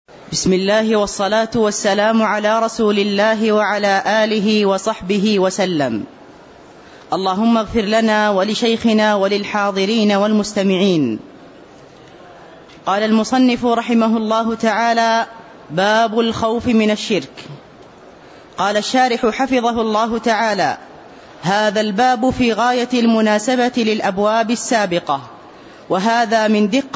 بسم الله والصلاة والسلام على رسول الله وعلى آله وصحبه وسلم. اللهم اغفر لنا ولشيخنا وللحاضرين والمستمعين. قال المصنف رحمه الله تعالى: باب الخوف من الشرك. قال الشارح حفظه الله تعالى: هذا الباب في غاية المناسبة للأبواب السابقة، وهذا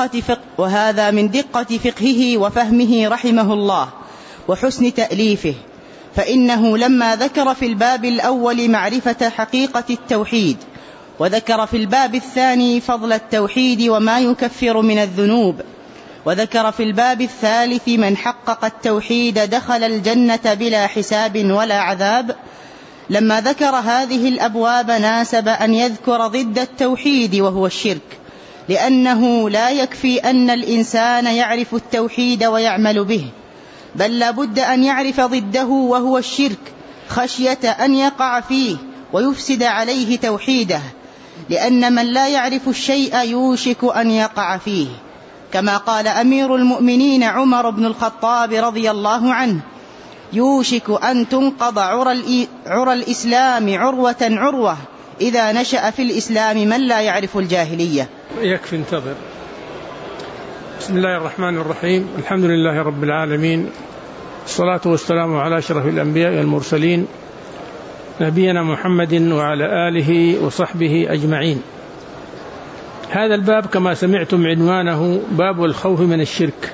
من دقة فقهه وفهمه رحمه الله وحسن تأليفه، فإنه لما ذكر في الباب الأول معرفة حقيقة التوحيد، وذكر في الباب الثاني فضل التوحيد وما يكفر من الذنوب، وذكر في الباب الثالث من حقق التوحيد دخل الجنة بلا حساب ولا عذاب، لما ذكر هذه الأبواب ناسب أن يذكر ضد التوحيد وهو الشرك، لأنه لا يكفي أن الإنسان يعرف التوحيد ويعمل به، بل لابد أن يعرف ضده وهو الشرك، خشية أن يقع فيه ويفسد عليه توحيده، لأن من لا يعرف الشيء يوشك أن يقع فيه، كما قال أمير المؤمنين عمر بن الخطاب رضي الله عنه: يوشك أن تنقض عرى الإسلام عروة عروة إذا نشأ في الإسلام من لا يعرف الجاهلية. يكفي انتظر. بسم الله الرحمن الرحيم، الحمد لله رب العالمين، الصلاة والسلام على أشرف الأنبياء والمرسلين، نبينا محمد وعلى آله وصحبه أجمعين. هذا الباب كما سمعتم عنوانه باب الخوف من الشرك،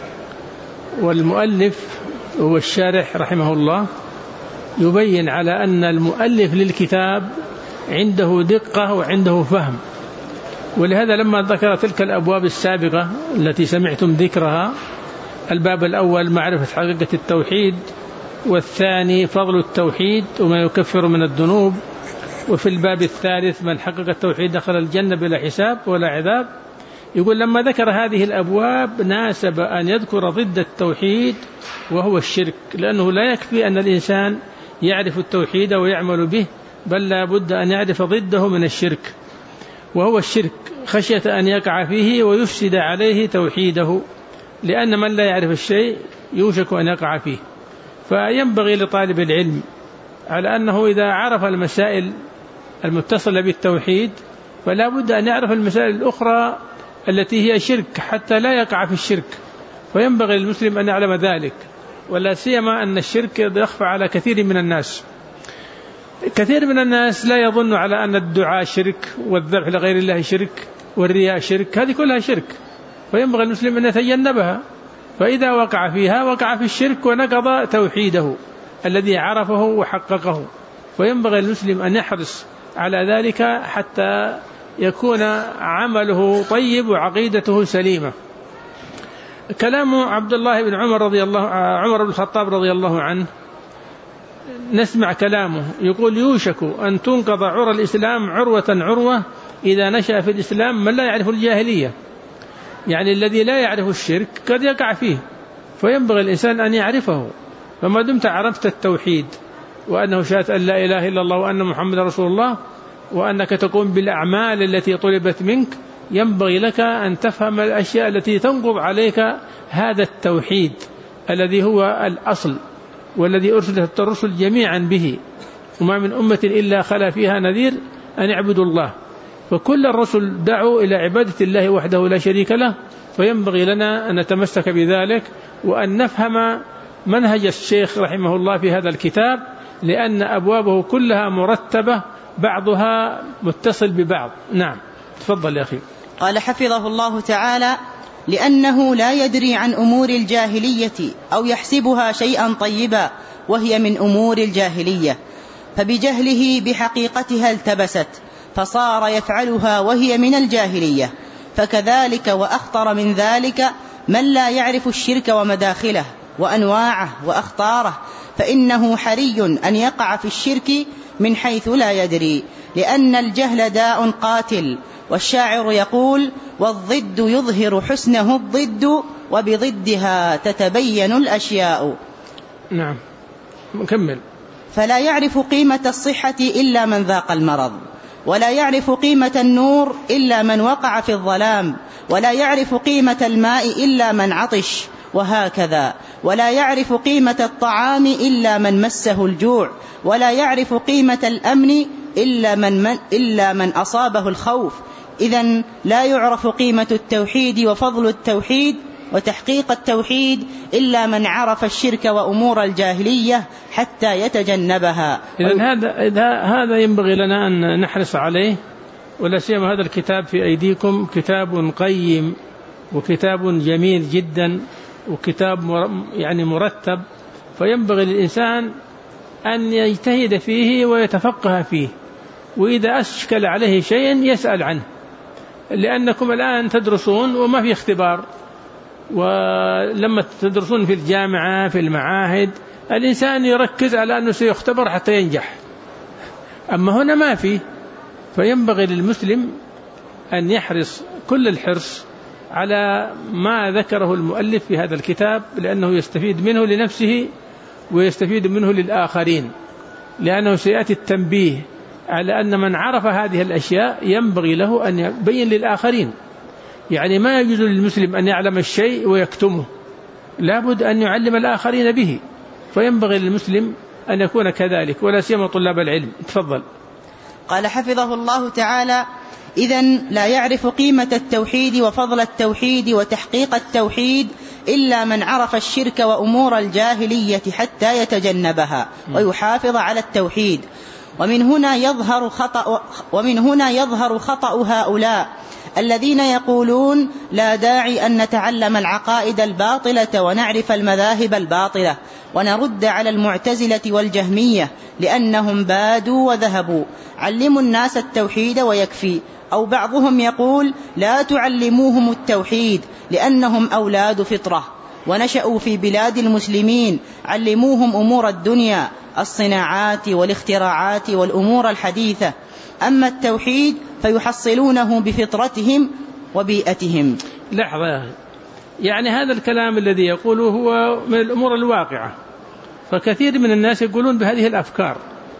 والمؤلف هو الشارح رحمه الله يبين على أن المؤلف للكتاب عنده دقة وعنده فهم، ولهذا لما ذكر تلك الأبواب السابقة التي سمعتم ذكرها، الباب الأول معرفة حقيقة التوحيد، والثاني فضل التوحيد وما يكفر من الذنوب، وفي الباب الثالث من حقق التوحيد دخل الجنة بلا حساب ولا عذاب، يقول لما ذكر هذه الأبواب ناسب أن يذكر ضد التوحيد وهو الشرك، لأنه لا يكفي أن الإنسان يعرف التوحيد ويعمل به، بل لا بد أن يعرف ضده من الشرك، وهو الشرك، خشية أن يقع فيه ويفسد عليه توحيده، لأن من لا يعرف الشيء يوشك أن يقع فيه. فينبغي لطالب العلم على أنه إذا عرف المسائل المتصلة بالتوحيد فلا بد أن يعرف المسائل الأخرى التي هي شرك حتى لا يقع في الشرك، فينبغي للمسلم أن يعلم ذلك، ولا سيما أن الشرك يخفى على كثير من الناس. كثير من الناس لا يظن على أن الدعاء شرك، والذبح لغير الله شرك، والرياء شرك، هذه كلها شرك، فينبغي المسلم أن يتجنبها، فإذا وقع فيها وقع في الشرك ونقض توحيده الذي عرفه وحققه، فينبغي المسلم أن يحرص على ذلك حتى يكون عمله طيب وعقيدته سليمة. كلام عبد الله بن عمر بن الخطاب رضي الله عنه، نسمع كلامه يقول: يوشك أن تنقض عرى الإسلام عروة عروة إذا نشأ في الإسلام من لا يعرف الجاهلية، يعني الذي لا يعرف الشرك قد يقع فيه، فينبغي الإنسان أن يعرفه. فما دمت عرفت التوحيد وأنه شهادة أن لا إله إلا الله وأن محمد رسول الله، وأنك تقوم بالأعمال التي طلبت منك، ينبغي لك أن تفهم الأشياء التي تنقض عليك هذا التوحيد الذي هو الأصل، والذي أرسلت الرسل جميعا به، وما من أمة إلا خلا فيها نذير أن يعبدوا الله، فكل الرسل دعوا إلى عبادة الله وحده لا شريك له، فينبغي لنا أن نتمسك بذلك وأن نفهم منهج الشيخ رحمه الله في هذا الكتاب، لأن أبوابه كلها مرتبة بعضها متصل ببعض. نعم، تفضل يا أخي. قال حفظه الله تعالى: لأنه لا يدري عن أمور الجاهلية أو يحسبها شيئا طيبا وهي من أمور الجاهلية، فبجهله بحقيقتها التبست فصار يفعلها وهي من الجاهلية. فكذلك وأخطر من ذلك من لا يعرف الشرك ومداخله وأنواعه وأخطاره، فإنه حري أن يقع في الشرك من حيث لا يدري، لأن الجهل داء قاتل، والشاعر يقول: والضد يظهر حسنه الضد وبضدها تتبين الأشياء. نعم، مكمل. فلا يعرف قيمة الصحة إلا من ذاق المرض، ولا يعرف قيمة النور إلا من وقع في الظلام، ولا يعرف قيمة الماء إلا من عطش، وهكذا. ولا يعرف قيمة الطعام إلا من مسه الجوع، ولا يعرف قيمة الأمن إلا من أصابه الخوف. إذن لا يعرف قيمة التوحيد وفضل التوحيد وتحقيق التوحيد إلا من عرف الشرك وأمور الجاهلية حتى يتجنبها. هذا ينبغي لنا أن نحرص عليه، ولا سيما هذا الكتاب في أيديكم كتاب قيم وكتاب جميل جدا وكتاب يعني مرتب، فينبغي للإنسان أن يجتهد فيه ويتفقه فيه، وإذا أشكل عليه شيء يسأل عنه، لأنكم الآن تدرسون وما في اختبار، ولما تدرسون في الجامعة في المعاهد الإنسان يركز على أنه سيختبر حتى ينجح، أما هنا ما فيه. فينبغي للمسلم أن يحرص كل الحرص على ما ذكره المؤلف في هذا الكتاب، لأنه يستفيد منه لنفسه ويستفيد منه للآخرين، لأنه سيأتي التنبيه على أن من عرف هذه الأشياء ينبغي له أن يبين للآخرين. يعني ما يجوز للمسلم أن يعلم الشيء ويكتمه، لابد أن يعلم الآخرين به، فينبغي للمسلم أن يكون كذلك، ولا سيما طلاب العلم. تفضل. قال حفظه الله تعالى: إذن لا يعرف قيمة التوحيد وفضل التوحيد وتحقيق التوحيد إلا من عرف الشرك وأمور الجاهلية حتى يتجنبها ويحافظ على التوحيد. ومن هنا يظهر خطأ هؤلاء الذين يقولون لا داعي أن نتعلم العقائد الباطلة ونعرف المذاهب الباطلة، ونرد على المعتزلة والجهمية لأنهم بادوا وذهبوا، علموا الناس التوحيد ويكفي. أو بعضهم يقول لا تعلموهم التوحيد لأنهم أولاد فطرة ونشأوا في بلاد المسلمين، علموهم أمور الدنيا، الصناعات والاختراعات والأمور الحديثة، أما التوحيد فيحصلونه بفطرتهم وبيئتهم. لحظة، يعني هذا الكلام الذي يقوله هو من الأمور الواقعة، فكثير من الناس يقولون بهذه الأفكار،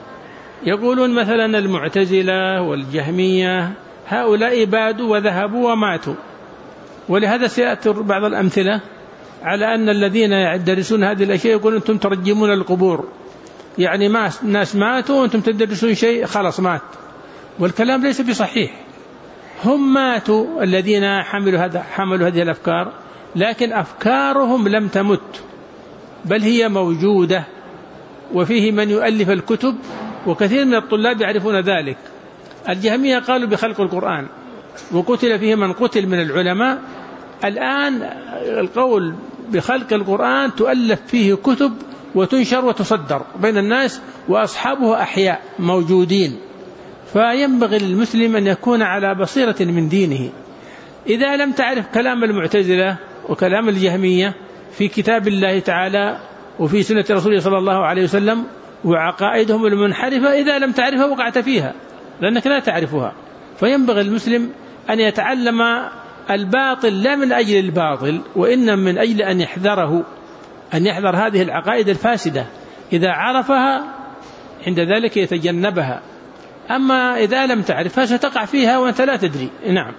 يقولون مثلا المعتزلة والجهمية هؤلاء بادوا وذهبوا وماتوا، ولهذا سيأتي بعض الأمثلة على أن الذين يدرسون هذه الأشياء يقولون أنتم ترجمون القبور، يعني ما الناس ماتوا وأنتم تدرسون شيء خلاص مات، والكلام ليس بصحيح. هم ماتوا الذين حملوا هذه الأفكار، لكن أفكارهم لم تمت، بل هي موجودة، وفيه من يؤلف الكتب، وكثير من الطلاب يعرفون ذلك. الجهمية قالوا بخلق القرآن، وقتل فيه من قتل من العلماء. الآن القول بخلق القرآن تؤلف فيه كتب وتنشر وتصدر بين الناس، وأصحابه أحياء موجودين. فينبغي للمسلم أن يكون على بصيرة من دينه. إذا لم تعرف كلام المعتزلة وكلام الجهمية في كتاب الله تعالى وفي سنة رسوله صلى الله عليه وسلم وعقائدهم المنحرفة، إذا لم تعرفها وقعت فيها لأنك لا تعرفها. فينبغي المسلم أن يتعلم الباطل لا من أجل الباطل، وإنما من أجل أن يحذره، أن يحذر هذه العقائد الفاسدة. إذا عرفها عند ذلك يتجنبها، أما إذا لم تعرفها ستقع فيها وأنت لا تدري. نعم.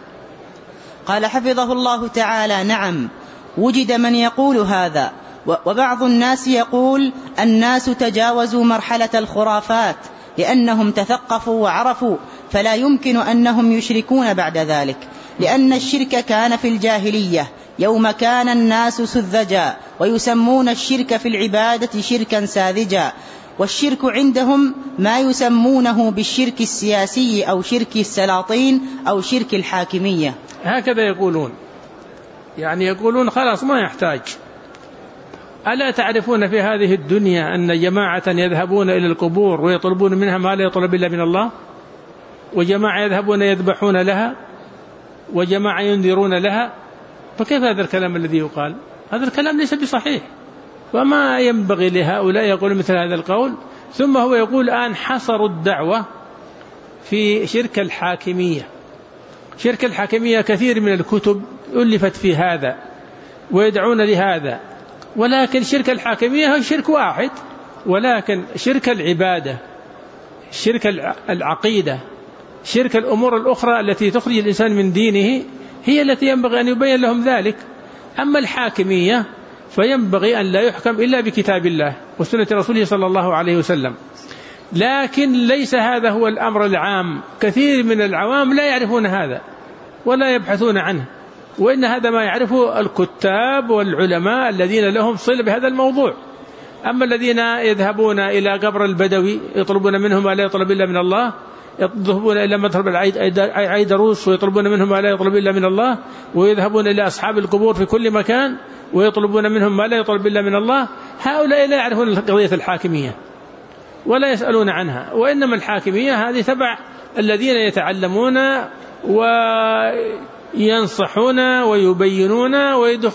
قال حفظه الله تعالى: نعم، وجد من يقول هذا، وبعض الناس يقول الناس تجاوزوا مرحلة الخرافات لأنهم تثقفوا وعرفوا، فلا يمكن أنهم يشركون بعد ذلك، لأن الشرك كان في الجاهلية يوم كان الناس سذجا، ويسمون الشرك في العبادة شركا ساذجا، والشرك عندهم ما يسمونه بالشرك السياسي أو شرك السلاطين أو شرك الحاكمية. هكذا يقولون، يعني يقولون خلاص ما يحتاج. ألا تعرفون في هذه الدنيا أن جماعة يذهبون إلى القبور ويطلبون منها ما لا يطلب إلا من الله، وجماعة يذهبون يذبحون لها، وجماعة ينذرون لها؟ فكيف هذا الكلام الذي يقال؟ هذا الكلام ليس بصحيح، وما ينبغي لهؤلاء يقول مثل هذا القول. ثم هو يقول الآن حصروا الدعوة في شرك الحاكمية. شرك الحاكمية كثير من الكتب ألفت في هذا ويدعون لهذا، ولكن شرك الحاكمية هو شرك واحد، ولكن شرك العبادة، شرك العقيدة، شرك الأمور الأخرى التي تخرج الإنسان من دينه هي التي ينبغي أن يبين لهم ذلك. أما الحاكمية فينبغي أن لا يحكم إلا بكتاب الله وسنة رسوله صلى الله عليه وسلم. لكن ليس هذا هو الأمر العام، كثير من العوام لا يعرفون هذا ولا يبحثون عنه، وإن هذا ما يعرفه الكتاب والعلماء الذين لهم صلة بهذا الموضوع. أما الذين يذهبون إلى قبر البدوي يطلبون منهم ما لا يطلب إلا من الله، يذهبون إلى مذهب العيدروس ويطلبون منهم ما لا يطلب إلا من الله، ويذهبون إلى أصحاب القبور في كل مكان ويطلبون منهم ما لا يطلب إلا من الله، هؤلاء لا يعرفون قضية الحاكمية ولا يسألون عنها، وإنما الحاكمية هذه تبع الذين يتعلمون وينصحون ويبينون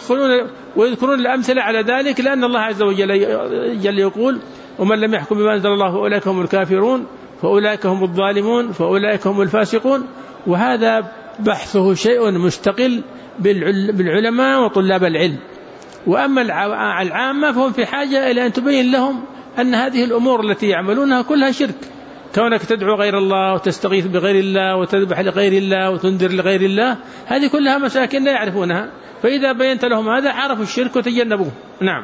ويذكرون الأمثلة على ذلك، لأن الله عز وجل يقول: ومن لم يحكم بما أنزل الله فأولئك هم الكافرون فأولئك هم الظالمون فأولئك هم الفاسقون. وهذا بحثه شيء مستقل بالعلماء وطلاب العلم. وأما العامة فهم في حاجة إلى أن تبين لهم أن هذه الأمور التي يعملونها كلها شرك، كونك تدعو غير الله وتستغيث بغير الله وتذبح لغير الله وتنذر لغير الله، هذه كلها مساكين لا يعرفونها، فإذا بينت لهم هذا عرفوا الشرك وتجنبوه. نعم.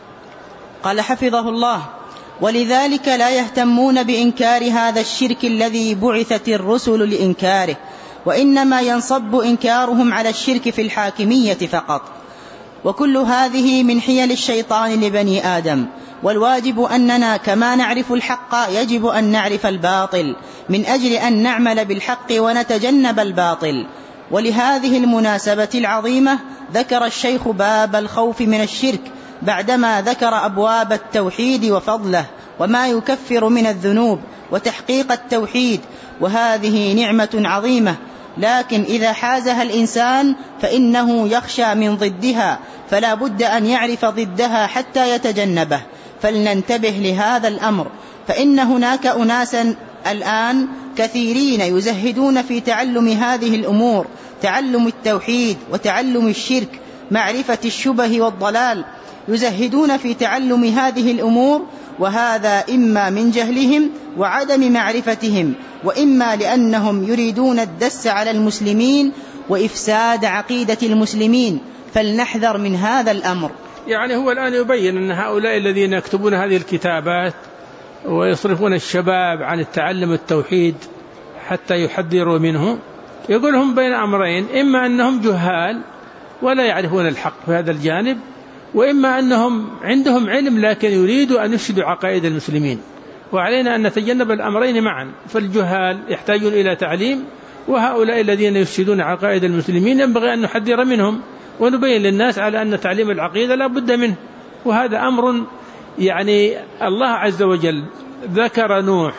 قال حفظه الله: ولذلك لا يهتمون بإنكار هذا الشرك الذي بعثت الرسل لإنكاره، وإنما ينصب إنكارهم على الشرك في الحاكمية فقط. وكل هذه من حيل الشيطان لبني آدم، والواجب أننا كما نعرف الحق يجب أن نعرف الباطل من أجل أن نعمل بالحق ونتجنب الباطل. ولهذه المناسبة العظيمة ذكر الشيخ باب الخوف من الشرك بعدما ذكر أبواب التوحيد وفضله وما يكفر من الذنوب وتحقيق التوحيد، وهذه نعمة عظيمة، لكن إذا حازها الإنسان فإنه يخشى من ضدها، فلا بد أن يعرف ضدها حتى يتجنبه. فلننتبه لهذا الأمر، فإن هناك أناسا الآن كثيرين يزهدون في تعلم هذه الأمور، تعلم التوحيد وتعلم الشرك، معرفة الشبه والضلال، يزهدون في تعلم هذه الأمور، وهذا إما من جهلهم وعدم معرفتهم، وإما لأنهم يريدون الدس على المسلمين وإفساد عقيدة المسلمين، فلنحذر من هذا الأمر. يعني هو الآن يبين أن هؤلاء الذين يكتبون هذه الكتابات ويصرفون الشباب عن التعلم التوحيد حتى يحذروا منه، يقولهم بين أمرين: إما أنهم جهال ولا يعرفون الحق في هذا الجانب، وإما أنهم عندهم علم لكن يريدوا أن يفسدوا عقائد المسلمين. وعلينا أن نتجنب الأمرين معا، فالجهال يحتاجون إلى تعليم، وهؤلاء الذين يفسدون عقائد المسلمين ينبغي أن نحذر منهم ونبين للناس على أن تعليم العقيدة لا بد منه. وهذا أمر يعني الله عز وجل ذكر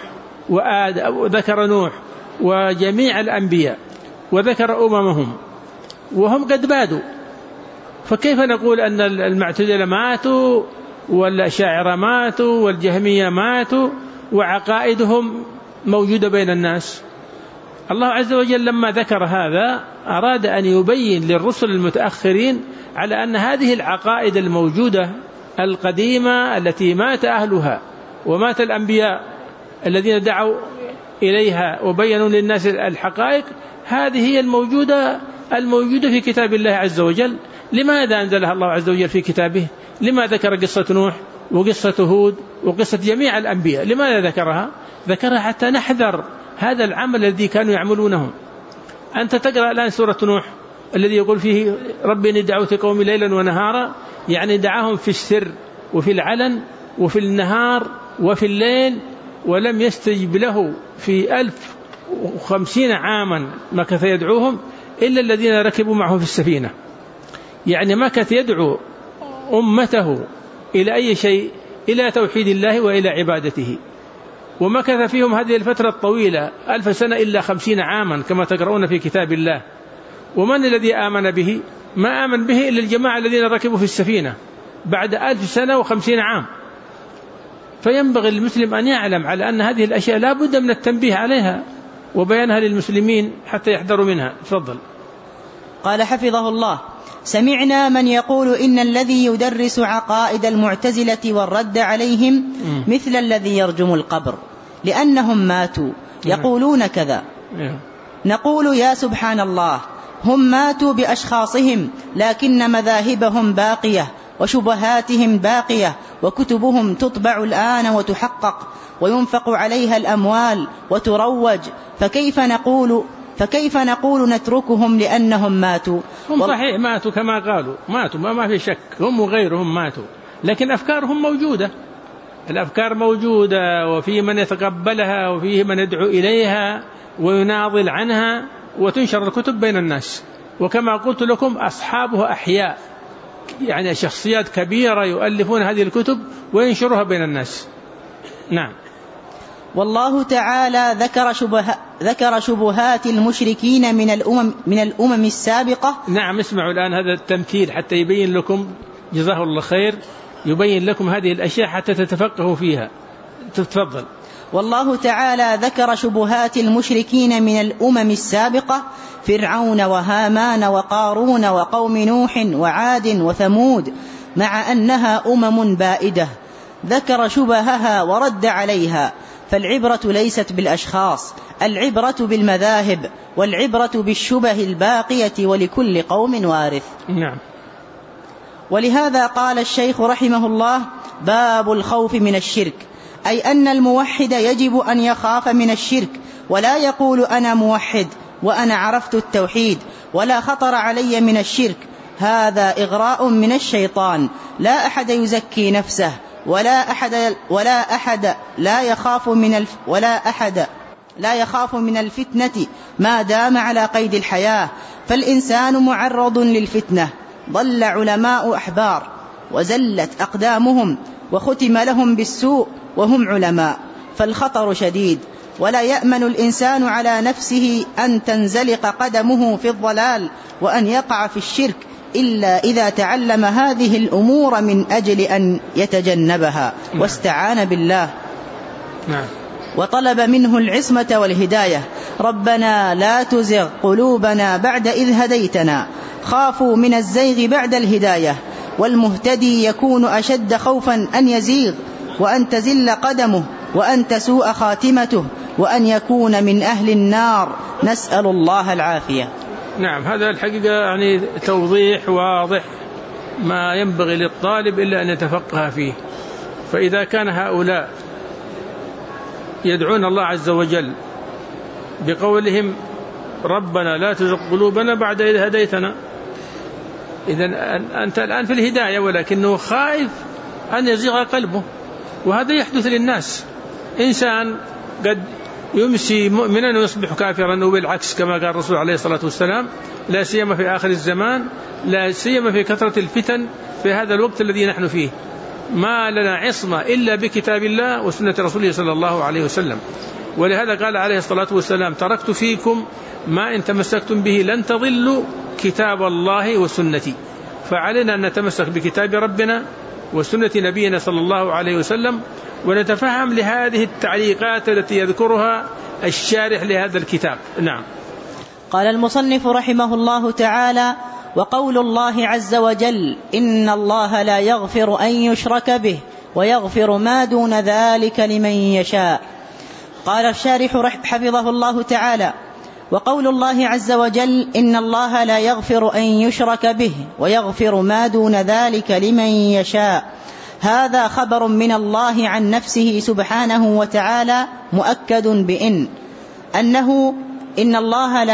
نوح وجميع الأنبياء وذكر أممهم وهم قد بادوا، فكيف نقول أن المعتزلة ماتوا والأشاعرة ماتوا والجهمية ماتوا وعقائدهم موجودة بين الناس؟ الله عز وجل لما ذكر هذا أراد أن يبين للرسل المتأخرين على أن هذه العقائد الموجودة القديمة التي مات أهلها ومات الأنبياء الذين دعوا إليها وبينوا للناس الحقائق، هذه هي الموجودة في كتاب الله عز وجل. لماذا أنزلها الله عز وجل في كتابه؟ لما ذكر قصة نوح وقصة هود وقصة جميع الأنبياء؟ لماذا ذكرها حتى نحذر هذا العمل الذي كانوا يعملونه. أنت تقرأ الآن سورة نوح الذي يقول فيه: ربي إني دعوت قومي ليلا ونهارا، يعني دعاهم في السر وفي العلن وفي النهار وفي الليل، ولم يستجب له في 1050 عاما مكث يدعوهم إلا الذين ركبوا معه في السفينة. يعني مكث يدعو أمته إلى أي شيء؟ إلى توحيد الله وإلى عبادته، ومكث فيهم هذه الفترة الطويلة 1000 سنة إلا 50 عاما كما تقرؤون في كتاب الله. ومن الذي آمن به؟ ما آمن به إلا الجماعة الذين ركبوا في السفينة بعد 1000 سنة و50 عام. فينبغي المسلم أن يعلم على أن هذه الأشياء لا بد من التنبيه عليها وبيانها للمسلمين حتى يحذروا منها. تفضل. قال حفظه الله: سمعنا من يقول إن الذي يدرس عقائد المعتزلة والرد عليهم مثل الذي يرجم القبر لأنهم ماتوا يقولون كذا. نقول: يا سبحان الله، هم ماتوا بأشخاصهم، لكن مذاهبهم باقية وشبهاتهم باقية، وكتبهم تطبع الآن وتحقق وينفق عليها الأموال وتروج، فكيف نقول نتركهم لأنهم ماتوا؟ هم صحيح ماتوا كما قالوا، ماتوا ما في شك، هم وغيرهم ماتوا، لكن أفكارهم موجودة، الأفكار موجودة، وفي من يتقبلها وفيه من يدعو إليها ويناضل عنها، وتنشر الكتب بين الناس. وكما قلت لكم أصحابها أحياء، يعني شخصيات كبيرة يؤلفون هذه الكتب وينشرها بين الناس. نعم. والله تعالى ذكر شبهات المشركين من الأمم السابقة. نعم، اسمعوا الآن هذا التمثيل حتى يبين لكم، جزاه الله خير، يبين لكم هذه الأشياء حتى تتفقهوا فيها. تفضل. والله تعالى ذكر شبهات المشركين من الأمم السابقة: فرعون وهامان وقارون وقوم نوح وعاد وثمود، مع أنها أمم بائدة، ذكر شبهها ورد عليها. فالعبرة ليست بالأشخاص، العبرة بالمذاهب، والعبرة بالشبه الباقية، ولكل قوم وارث. نعم. ولهذا قال الشيخ رحمه الله: باب الخوف من الشرك، أي أن الموحد يجب أن يخاف من الشرك، ولا يقول أنا موحد وأنا عرفت التوحيد ولا خطر علي من الشرك. هذا إغراء من الشيطان. لا أحد يزكي نفسه، ولا أحد لا يخاف من الفتنة ما دام على قيد الحياة، فالإنسان معرض للفتنة. ضل علماء أحبار وزلت أقدامهم وختم لهم بالسوء وهم علماء، فالخطر شديد، ولا يأمن الإنسان على نفسه أن تنزلق قدمه في الضلال وأن يقع في الشرك إلا إذا تعلم هذه الأمور من أجل أن يتجنبها واستعان بالله. نعم. وطلب منه العصمة والهداية. ربنا لا تزغ قلوبنا بعد إذ هديتنا. خافوا من الزيغ بعد الهداية، والمهتدي يكون أشد خوفا أن يزيغ وأن تزل قدمه وأن تسوء خاتمته وأن يكون من أهل النار، نسأل الله العافية. نعم، هذا الحقيقة يعني توضيح واضح ما ينبغي للطالب إلا أن يتفقه فيه. فإذا كان هؤلاء يدعون الله عز وجل بقولهم ربنا لا تزغ قلوبنا بعد إذ هديتنا، إذن أنت الآن في الهداية ولكنه خائف أن يزيغ قلبه، وهذا يحدث للناس. إنسان قد يمسي مؤمنا ويصبح كافرا، وبالعكس كما قال الرسول عليه الصلاة والسلام: لا سيما في آخر الزمان، لا سيما في كثرة الفتن في هذا الوقت الذي نحن فيه، ما لنا عصمة إلا بكتاب الله وسنة رسوله صلى الله عليه وسلم. ولهذا قال عليه الصلاة والسلام: تركت فيكم ما إن تمسكتم به لن تضلوا كتاب الله وسنتي. فعلينا أن نتمسك بكتاب ربنا وسنة نبينا صلى الله عليه وسلم، ونتفهم لهذه التعليقات التي يذكرها الشارح لهذا الكتاب. نعم. قال المصنف رحمه الله تعالى: وقول الله عز وجل: إن الله لا يغفر أن يشرك به ويغفر ما دون ذلك لمن يشاء. قال الشارح حفظه الله تعالى: وقول الله عز وجل: إن الله لا يغفر أن يشرك به ويغفر ما دون ذلك لمن يشاء، هذا خبر من الله عن نفسه سبحانه وتعالى مؤكد بإن إن الله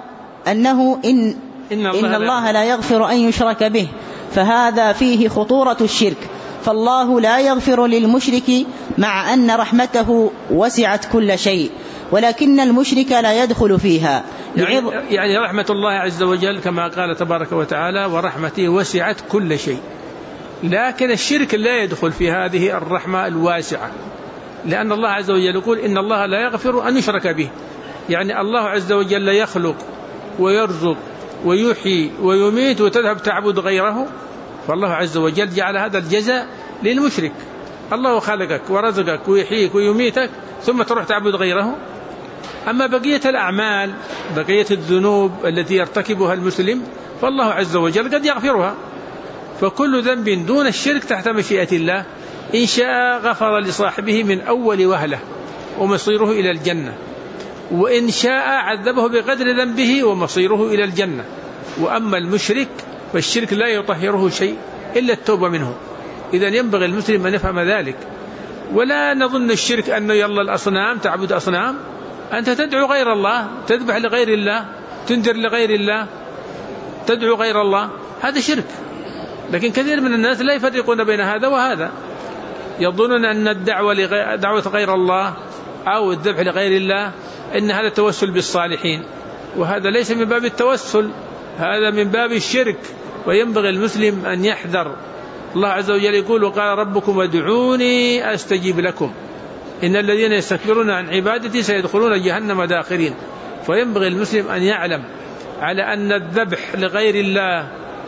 لا يغفر أن يشرك به، فهذا فيه خطورة الشرك، فالله لا يغفر للمشرك مع أن رحمته وسعت كل شيء، ولكن المشرك لا يدخل فيها. يعني رحمة الله عز وجل كما قال تبارك وتعالى: ورحمته وسعت كل شيء، لكن الشرك لا يدخل في هذه الرحمة الواسعة، لأن الله عز وجل يقول: إن الله لا يغفر أن يشرك به، يعني الله عز وجل يخلق ويرزق ويحيي ويميت وتذهب تعبد غيره، فالله عز وجل جعل هذا الجزاء للمشرك. الله خلقك ورزقك ويحييك ويميتك ثم تروح تعبد غيره. أما بقية الأعمال، بقية الذنوب التي يرتكبها المسلم، فالله عز وجل قد يغفرها. فكل ذنب دون الشرك تحت مشيئة الله، إن شاء غفر لصاحبه من أول وهلة ومصيره إلى الجنة، وإن شاء عذبه بقدر ذنبه ومصيره إلى الجنة. وأما المشرك فالشرك لا يطهره شيء إلا التوبة منه. إذن ينبغي المسلم أن يفهم ذلك، ولا نظن الشرك أنه يلا الأصنام تعبد أصنام، أنت تدعو غير الله، تذبح لغير الله، تنذر لغير الله، تدعو غير الله، هذا شرك. لكن كثير من الناس لا يفرقون بين هذا وهذا، يظنون أن دعوة غير الله أو الذبح لغير الله إن هذا التوسل بالصالحين، وهذا ليس من باب التوسل، هذا من باب الشرك. وينبغي المسلم أن يحذر. الله عز وجل يقول: وقال ربكم ادعوني أستجيب لكم إن الذين يستكبرون عن عبادتي سيدخلون جهنم داخرين. فينبغي المسلم أن يعلم على أن الذبح لغير الله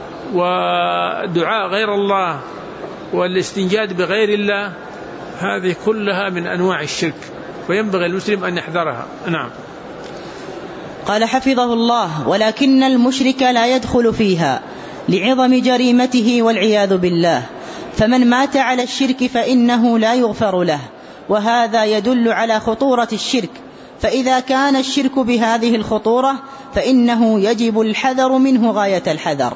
ودعاء غير الله والاستنجاد بغير الله هذه كلها من أنواع الشرك، وينبغي المسلم أن يحذرها. نعم. قال حفظه الله: ولكن المشرك لا يدخل فيها لعظم جريمته والعياذ بالله، فمن مات على الشرك فإنه لا يغفر له، وهذا يدل على خطورة الشرك. فإذا كان الشرك بهذه الخطورة فإنه يجب الحذر منه غاية الحذر.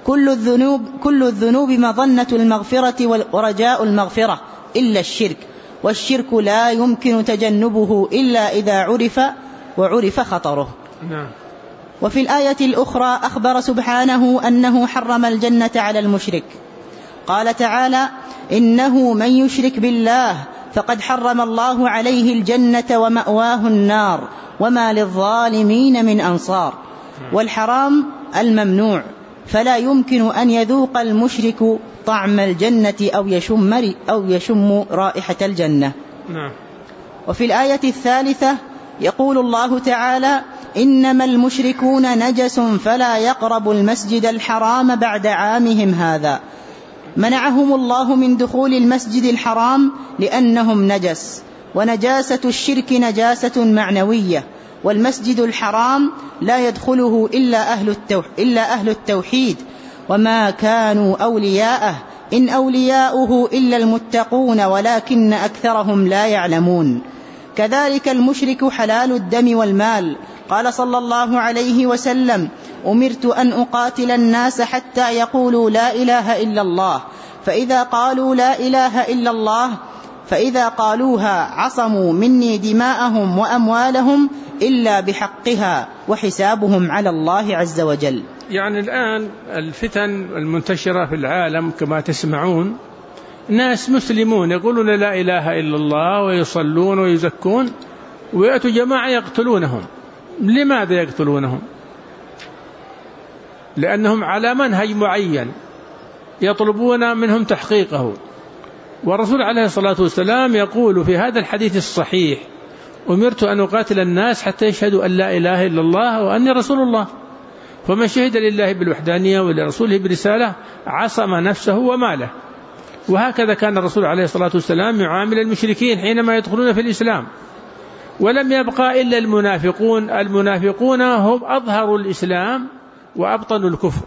كل الذنوب مظنة المغفرة ورجاء المغفرة إلا الشرك، والشرك لا يمكن تجنبه إلا إذا وعرف خطره. نعم. وفي الآية الأخرى أخبر سبحانه أنه حرم الجنة على المشرك. قال تعالى: إنه من يشرك بالله فقد حرم الله عليه الجنة ومأواه النار وما للظالمين من أنصار. والحرام الممنوع، فلا يمكن أن يذوق المشرك طعم الجنة أو يشم رائحة الجنة. نعم. وفي الآية الثالثة يقول الله تعالى: إنما المشركون نجس فلا يقربوا المسجد الحرام بعد عامهم هذا. منعهم الله من دخول المسجد الحرام لأنهم نجس، ونجاسة الشرك نجاسة معنوية، والمسجد الحرام لا يدخله إلا أهل التوحيد، وما كانوا أولياءه إن أولياؤه إلا المتقون ولكن أكثرهم لا يعلمون. كذلك المشرك حلال الدم والمال. قال صلى الله عليه وسلم: أمرت أن أقاتل الناس حتى يقولوا لا إله إلا الله، فإذا قالوا لا إله إلا الله فإذا قالوها عصموا مني دماءهم وأموالهم إلا بحقها وحسابهم على الله عز وجل. يعني الآن الفتن المنتشرة في العالم كما تسمعون، ناس مسلمون يقولون لا إله إلا الله ويصلون ويزكون، ويأتوا جماعة يقتلونهم. لماذا يقتلونهم؟ لأنهم على منهج معين يطلبون منهم تحقيقه. والرسول عليه الصلاة والسلام يقول في هذا الحديث الصحيح: أمرت أن أقاتل الناس حتى يشهدوا أن لا إله إلا الله وأني رسول الله، فمن شهد لله بالوحدانية ولرسوله برسالة عصم نفسه وماله. وهكذا كان الرسول عليه الصلاة والسلام يعامل المشركين حينما يدخلون في الإسلام. ولم يبقى إلا المنافقون. المنافقون هم أظهروا الإسلام وأبطنوا الكفر،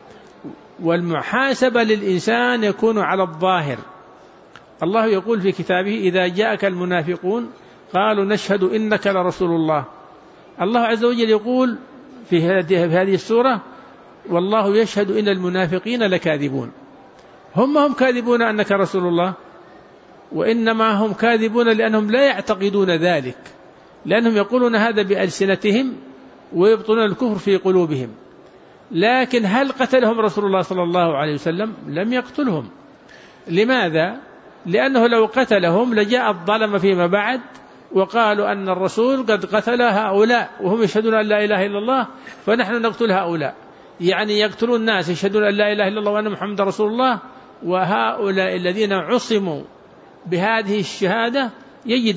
والمحاسبة للإنسان يكون على الظاهر. الله يقول في كتابه: إذا جاءك المنافقون قالوا نشهد إنك لرسول الله. الله عز وجل يقول في هذه السورة: والله يشهد إن المنافقين لكاذبون. هم كاذبون أنك رسول الله، وإنما هم كاذبون لأنهم لا يعتقدون ذلك، لأنهم يقولون هذا بألسنتهم ويبطنون الكفر في قلوبهم. لكن هل قتلهم رسول الله صلى الله عليه وسلم؟ لم يقتلهم. لماذا؟ لأنه لو قتلهم لجاء الظلم فيما بعد وقالوا أن الرسول قد قتل هؤلاء وهم يشهدون أن لا إله إلا الله، فنحن نقتل هؤلاء. يعني يقتلون الناس يشهدون أن لا إله إلا الله وأن محمد رسول الله، وهؤلاء الذين عصموا بهذه الشهادة نجد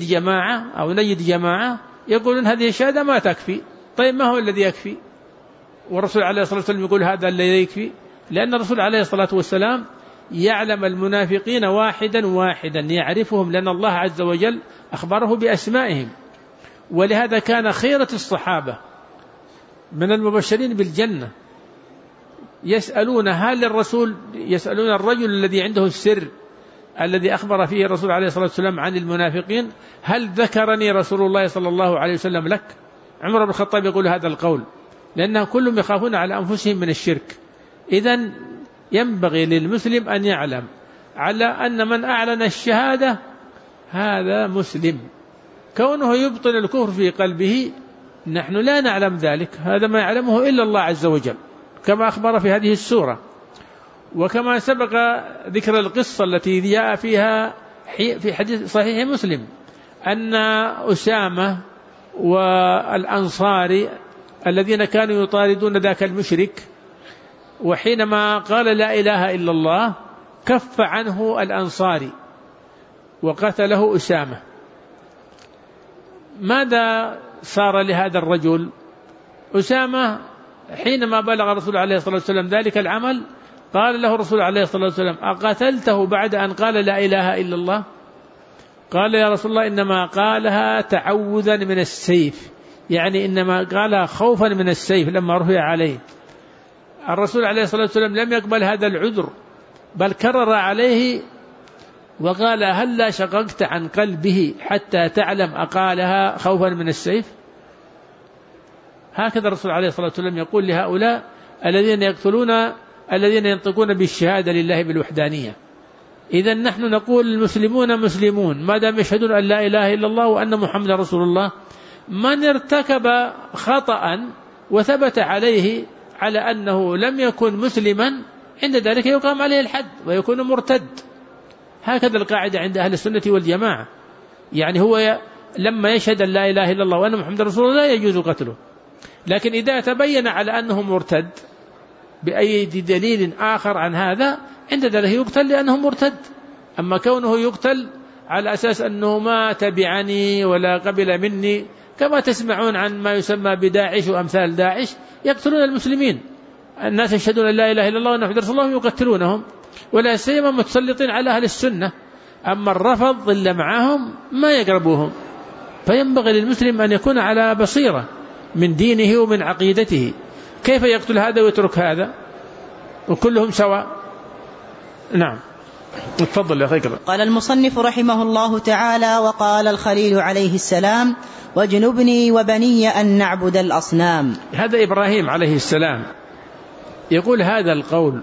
جماعة يقولون هذه الشهادة ما تكفي. طيب ما هو الذي يكفي؟ والرسول عليه الصلاة والسلام يقول هذا الذي يكفي، لأن الرسول عليه الصلاة والسلام يعلم المنافقين واحدا واحدا، يعرفهم، لأن الله عز وجل أخبره بأسمائهم. ولهذا كان خيرة الصحابة من المبشرين بالجنة يسألون يسألون الرجل الذي عنده السر الذي أخبر فيه الرسول عليه الصلاة والسلام عن المنافقين: هل ذكرني رسول الله صلى الله عليه وسلم لك؟ عمر بن الخطاب يقول هذا القول. لأنهم كلهم يخافون على أنفسهم من الشرك. إذن ينبغي للمسلم أن يعلم على أن من أعلن الشهادة هذا مسلم. كونه يبطل الكفر في قلبه نحن لا نعلم ذلك، هذا ما يعلمه إلا الله عز وجل كما أخبر في هذه السورة. وكما سبق ذكر القصة التي جاء فيها في حديث صحيح مسلم أن أسامة والأنصار الذين كانوا يطاردون ذاك المشرك، وحينما قال لا إله إلا الله كف عنه الأنصاري وقتله أسامة. ماذا صار لهذا الرجل؟ أسامة حينما بلغ الرسول عليه الصلاة والسلام ذلك العمل قال له الرسول عليه الصلاة والسلام أقتلته بعد أن قال لا إله إلا الله؟ قال يا رسول الله إنما قالها تعوذا من السيف، يعني إنما قالها خوفا من السيف لما رفع عليه. الرسول عليه الصلاة والسلام لم يقبل هذا العذر بل كرر عليه وقال هل لا شققت عن قلبه حتى تعلم أقالها خوفا من السيف؟ هكذا الرسول عليه الصلاة والسلام يقول لهؤلاء الذين ينطقون بالشهادة لله بالوحدانية. إذن نحن نقول المسلمون مسلمون ما دام يشهدون أن لا إله إلا الله وأن محمد رسول الله. من ارتكب خطأ وثبت عليه على أنه لم يكن مسلما عند ذلك يقام عليه الحد ويكون مرتد. هكذا القاعدة عند أهل السنة والجماعة، يعني هو لما يشهد أن لا إله إلا الله وأن محمد رسول الله لا يجوز قتله، لكن إذا تبين على أنه مرتد بأي دليل آخر عن هذا عند ذلك يقتل لأنه مرتد. أما كونه يقتل على أساس أنه ما تبعني ولا قبل مني، كما تسمعون عن ما يسمى بداعش وأمثال داعش يقتلون المسلمين، الناس يشهدون لا إله إلا الله وأن محمد رسول الله يقتلونهم، ولا سيما متسلطين على أهل السنة. أما الرفض اللي معهم ما يقربوهم. فينبغي للمسلم أن يكون على بصيرة من دينه ومن عقيدته. كيف يقتل هذا ويترك هذا وكلهم سواء؟ نعم تفضل يا أخي. قال المصنف رحمه الله تعالى وقال الخليل عليه السلام واجنبني وبني أن نعبد الأصنام. هذا إبراهيم عليه السلام يقول هذا القول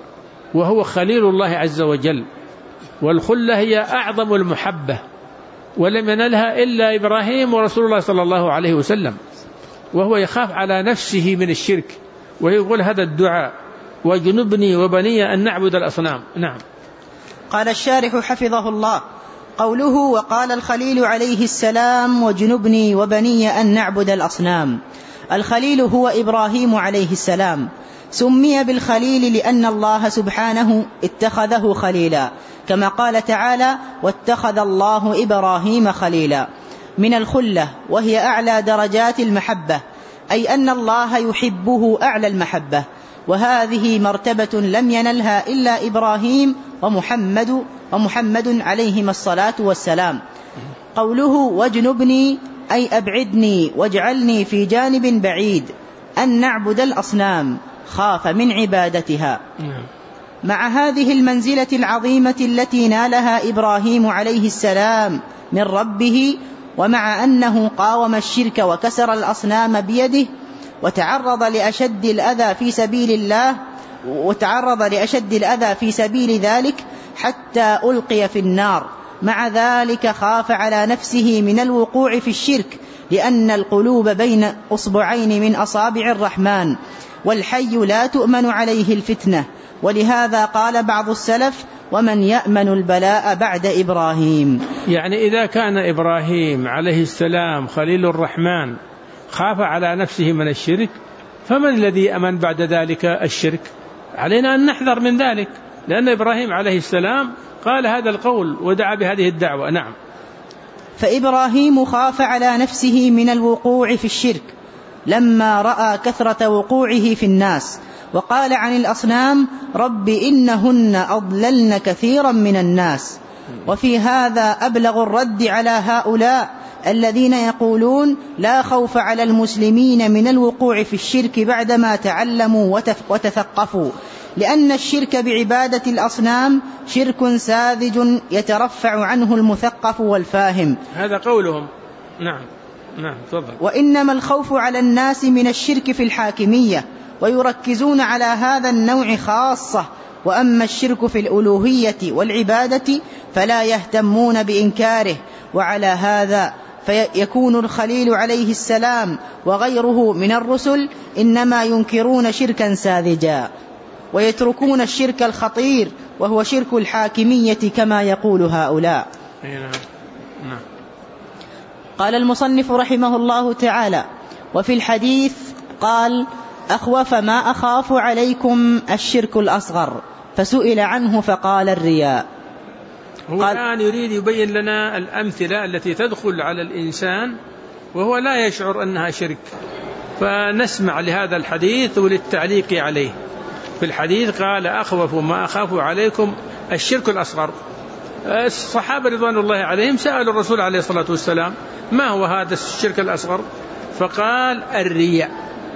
وهو خليل الله عز وجل، والخلة هي أعظم المحبة ولم ينلها إلا إبراهيم ورسول الله صلى الله عليه وسلم، وهو يخاف على نفسه من الشرك ويقول هذا الدعاء واجنبني وبني أن نعبد الأصنام. نعم. قال الشارح حفظه الله قوله وقال الخليل عليه السلام واجنبني وبني أن نعبد الأصنام. الخليل هو إبراهيم عليه السلام، سمي بالخليل لأن الله سبحانه اتخذه خليلا، كما قال تعالى واتخذ الله إبراهيم خليلا. من الخلة وهي أعلى درجات المحبة، أي أن الله يحبه أعلى المحبة، وهذه مرتبة لم ينلها إلا إبراهيم ومحمد عليهما الصلاة والسلام. قوله واجنبني أي أبعدني واجعلني في جانب بعيد، أن نعبد الأصنام خاف من عبادتها. مع هذه المنزلة العظيمة التي نالها إبراهيم عليه السلام من ربه، ومع أنه قاوم الشرك وكسر الأصنام بيده وتعرض لأشد الأذى في سبيل ذلك حتى ألقي في النار. مع ذلك خاف على نفسه من الوقوع في الشرك، لأن القلوب بين أصبعين من أصابع الرحمن، والحي لا تؤمن عليه الفتنة. ولهذا قال بعض السلف ومن يأمن البلاء بعد إبراهيم. يعني إذا كان إبراهيم عليه السلام خليل الرحمن خاف على نفسه من الشرك، فمن الذي أمن بعد ذلك الشرك؟ علينا أن نحذر من ذلك، لأن إبراهيم عليه السلام قال هذا القول ودعا بهذه الدعوة. نعم. فإبراهيم خاف على نفسه من الوقوع في الشرك لما رأى كثرة وقوعه في الناس، وقال عن الأصنام رب إنهن أضللن كثيرا من الناس. وفي هذا أبلغ الرد على هؤلاء الذين يقولون لا خوف على المسلمين من الوقوع في الشرك بعدما تعلموا وتثقفوا، لأن الشرك بعبادة الأصنام شرك ساذج يترفع عنه المثقف والفاهم. هذا قولهم. نعم. نعم تفضل. وإنما الخوف على الناس من الشرك في الحاكمية، ويركزون على هذا النوع خاصة، وأما الشرك في الألوهية والعبادة فلا يهتمون بإنكاره. وعلى هذا فيكون الخليل عليه السلام وغيره من الرسل إنما ينكرون شركا ساذجا، ويتركون الشرك الخطير وهو شرك الحاكمية كما يقول هؤلاء. نعم. قال المصنف رحمه الله تعالى: وفي الحديث قال: أخوف ما أخاف عليكم الشرك الأصغر، فسئل عنه فقال: الرياء. هو الآن يريد يبين لنا الأمثلة التي تدخل على الإنسان وهو لا يشعر أنها شرك، فنسمع لهذا الحديث وللتعليق عليه. في الحديث قال: أخوف ما أخاف عليكم الشرك الأصغر. الصحابة رضوان الله عليهم سألوا الرسول عليه الصلاة والسلام: ما هو هذا الشرك الأصغر؟ فقال: الرياء.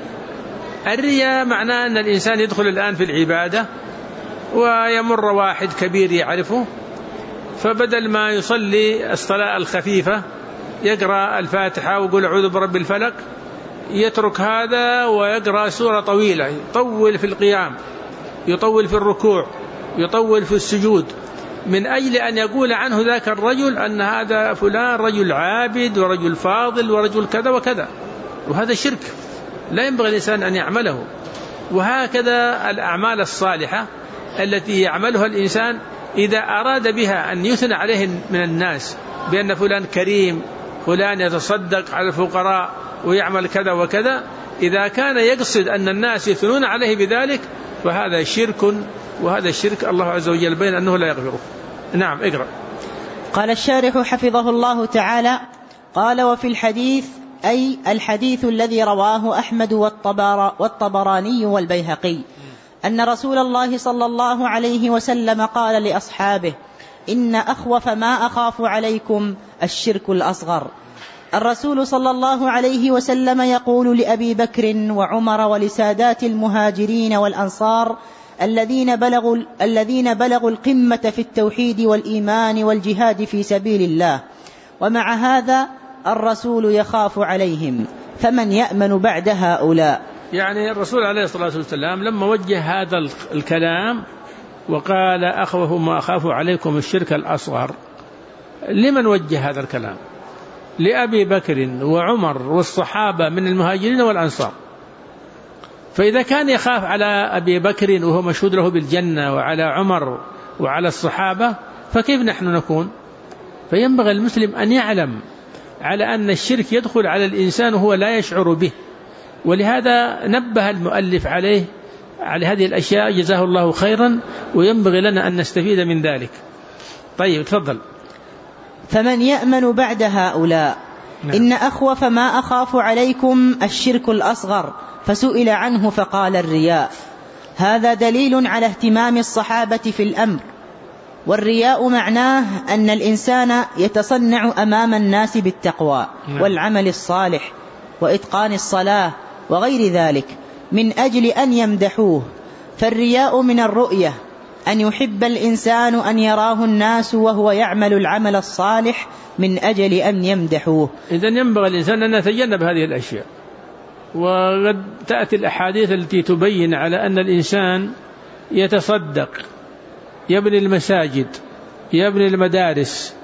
الرياء معناه أن الإنسان يدخل الآن في العبادة ويمر واحد كبير يعرفه، فبدل ما يصلي الصلاة الخفيفة يقرأ الفاتحة ويقول أعوذ برب الفلق، يترك هذا ويقرأ سورة طويلة، يطول في القيام، يطول في الركوع، يطول في السجود، من أجل أن يقول عنه ذاك الرجل أن هذا فلان رجل عابد ورجل فاضل ورجل كذا وكذا. وهذا شرك لا ينبغي الإنسان أن يعمله. وهكذا الأعمال الصالحة التي يعملها الإنسان إذا أراد بها أن يثنى عليه من الناس بأن فلان كريم، فلان يتصدق على الفقراء ويعمل كذا وكذا، إذا كان يقصد أن الناس يثنون عليه بذلك فهذا شرك، وهذا الشرك الله عز وجل بين أنه لا يغفره. نعم اقرأ. قال الشارح حفظه الله تعالى: قال: وفي الحديث، أي الحديث الذي رواه أحمد والطبراني والبيهقي، أن رسول الله صلى الله عليه وسلم قال لأصحابه: إن أخوف ما أخاف عليكم الشرك الأصغر. الرسول صلى الله عليه وسلم يقول لأبي بكر وعمر ولسادات المهاجرين والأنصار الذين بلغوا القمة في التوحيد والإيمان والجهاد في سبيل الله، ومع هذا الرسول يخاف عليهم، فمن يأمن بعد هؤلاء؟ يعني الرسول عليه الصلاة والسلام لما وجه هذا الكلام وقال: أخوف ما أخاف عليكم الشرك الأصغر، لمن وجه هذا الكلام؟ لأبي بكر وعمر والصحابة من المهاجرين والأنصار. فإذا كان يخاف على أبي بكر وهو مشهود له بالجنة، وعلى عمر وعلى الصحابة، فكيف نحن نكون؟ فينبغي المسلم أن يعلم على أن الشرك يدخل على الإنسان وهو لا يشعر به، ولهذا نبه المؤلف عليه على هذه الأشياء جزاه الله خيرا، وينبغي لنا أن نستفيد من ذلك. طيب تفضل. فمن يأمن بعد هؤلاء؟ نعم. إن أخوف ما أخاف عليكم الشرك الأصغر، فسئل عنه فقال: الرياء. هذا دليل على اهتمام الصحابة في الأمر. والرياء معناه أن الإنسان يتصنع أمام الناس بالتقوى والعمل الصالح وإتقان الصلاة وغير ذلك من أجل أن يمدحوه. فالرياء من الرؤية، أن يحب الإنسان أن يراه الناس وهو يعمل العمل الصالح من أجل أن يمدحوه. إذن ينبغي الإنسان أن يتجنب هذه الأشياء. وقد تأتي الأحاديث التي تبين على أن الإنسان يتصدق، يبني المساجد، يبني المدارس،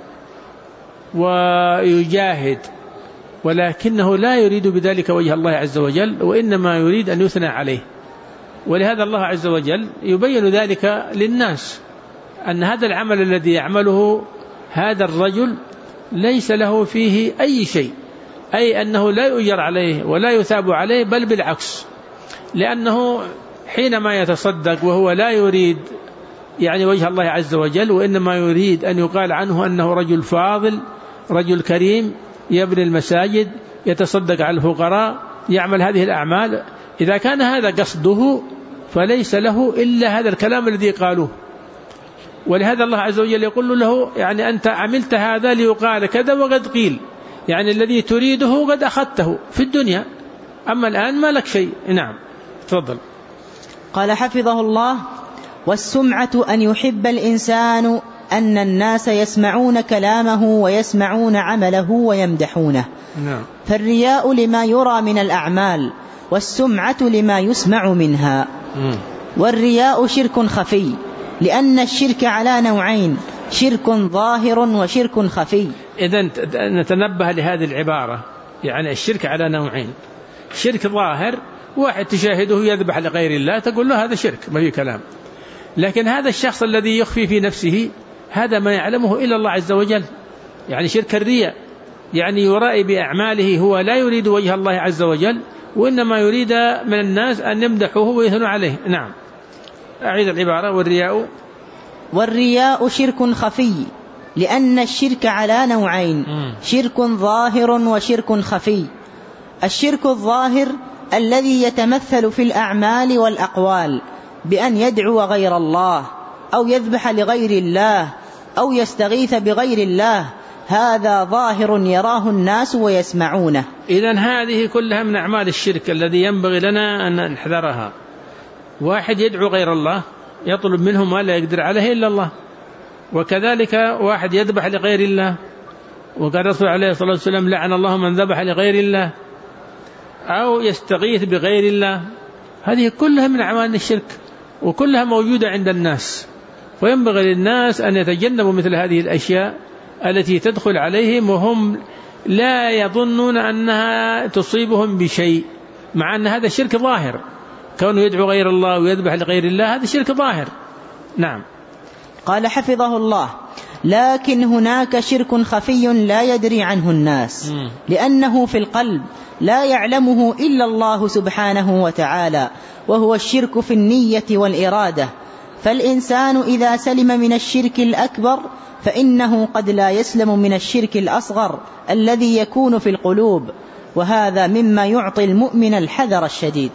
ويجاهد، ولكنه لا يريد بذلك وجه الله عز وجل، وإنما يريد أن يثنى عليه. ولهذا الله عز وجل يبين ذلك للناس، أن هذا العمل الذي يعمله هذا الرجل ليس له فيه أي شيء، أي أنه لا يؤجر عليه ولا يثاب عليه، بل بالعكس، لأنه حينما يتصدق وهو لا يريد يعني وجه الله عز وجل، وإنما يريد أن يقال عنه أنه رجل فاضل، رجل كريم، يبني المساجد، يتصدق على الفقراء، يعمل هذه الأعمال، إذا كان هذا قصده فليس له إلا هذا الكلام الذي قالوه. ولهذا الله عز وجل يقول له: يعني أنت عملت هذا ليقال كذا وقد قيل، يعني الذي تريده قد أخذته في الدنيا، أما الآن ما لك شيء. نعم تفضل. قال حفظه الله: والسمعة أن يحب الإنسان أن الناس يسمعون كلامه ويسمعون عمله ويمدحونه. فالرياء لما يرى من الأعمال، والسمعة لما يسمع منها. والرياء شرك خفي، لأن الشرك على نوعين: شرك ظاهر وشرك خفي. إذن نتنبه لهذه العبارة، يعني الشرك على نوعين: شرك ظاهر، واحد تشاهده يذبح لغير الله تقول له هذا شرك، ما في كلام. لكن هذا الشخص الذي يخفي في نفسه هذا ما يعلمه إلا الله عز وجل، يعني شرك الرياء، يعني يرائي بأعماله، هو لا يريد وجه الله عز وجل، وإنما يريد من الناس أن يمدحوه ويثنوا عليه. نعم، أعيد العبارة: والرياء شرك خفي، لأن الشرك على نوعين: شرك ظاهر وشرك خفي. الشرك الظاهر الذي يتمثل في الأعمال والأقوال، بأن يدعو غير الله، أو يذبح لغير الله، أو يستغيث بغير الله، هذا ظاهر يراه الناس ويسمعونه. إذن هذه كلها من أعمال الشرك الذي ينبغي لنا أن نحذرها. واحد يدعو غير الله، يطلب منه ما لا يقدر عليه إلا الله، وكذلك واحد يذبح لغير الله، وقال الرسول عليه الصلاة والسلام: لعن الله من ذبح لغير الله، أو يستغيث بغير الله. هذه كلها من أعمال الشرك، وكلها موجودة عند الناس، وينبغي للناس أن يتجنبوا مثل هذه الأشياء التي تدخل عليهم وهم لا يظنون أنها تصيبهم بشيء، مع أن هذا شرك ظاهر، كونه يدعو غير الله ويذبح لغير الله هذا شرك ظاهر. نعم. قال حفظه الله: لكن هناك شرك خفي لا يدري عنه الناس، لأنه في القلب لا يعلمه إلا الله سبحانه وتعالى، وهو الشرك في النية والإرادة. فالإنسان إذا سلم من الشرك الأكبر فإنه قد لا يسلم من الشرك الأصغر الذي يكون في القلوب، وهذا مما يعطي المؤمن الحذر الشديد.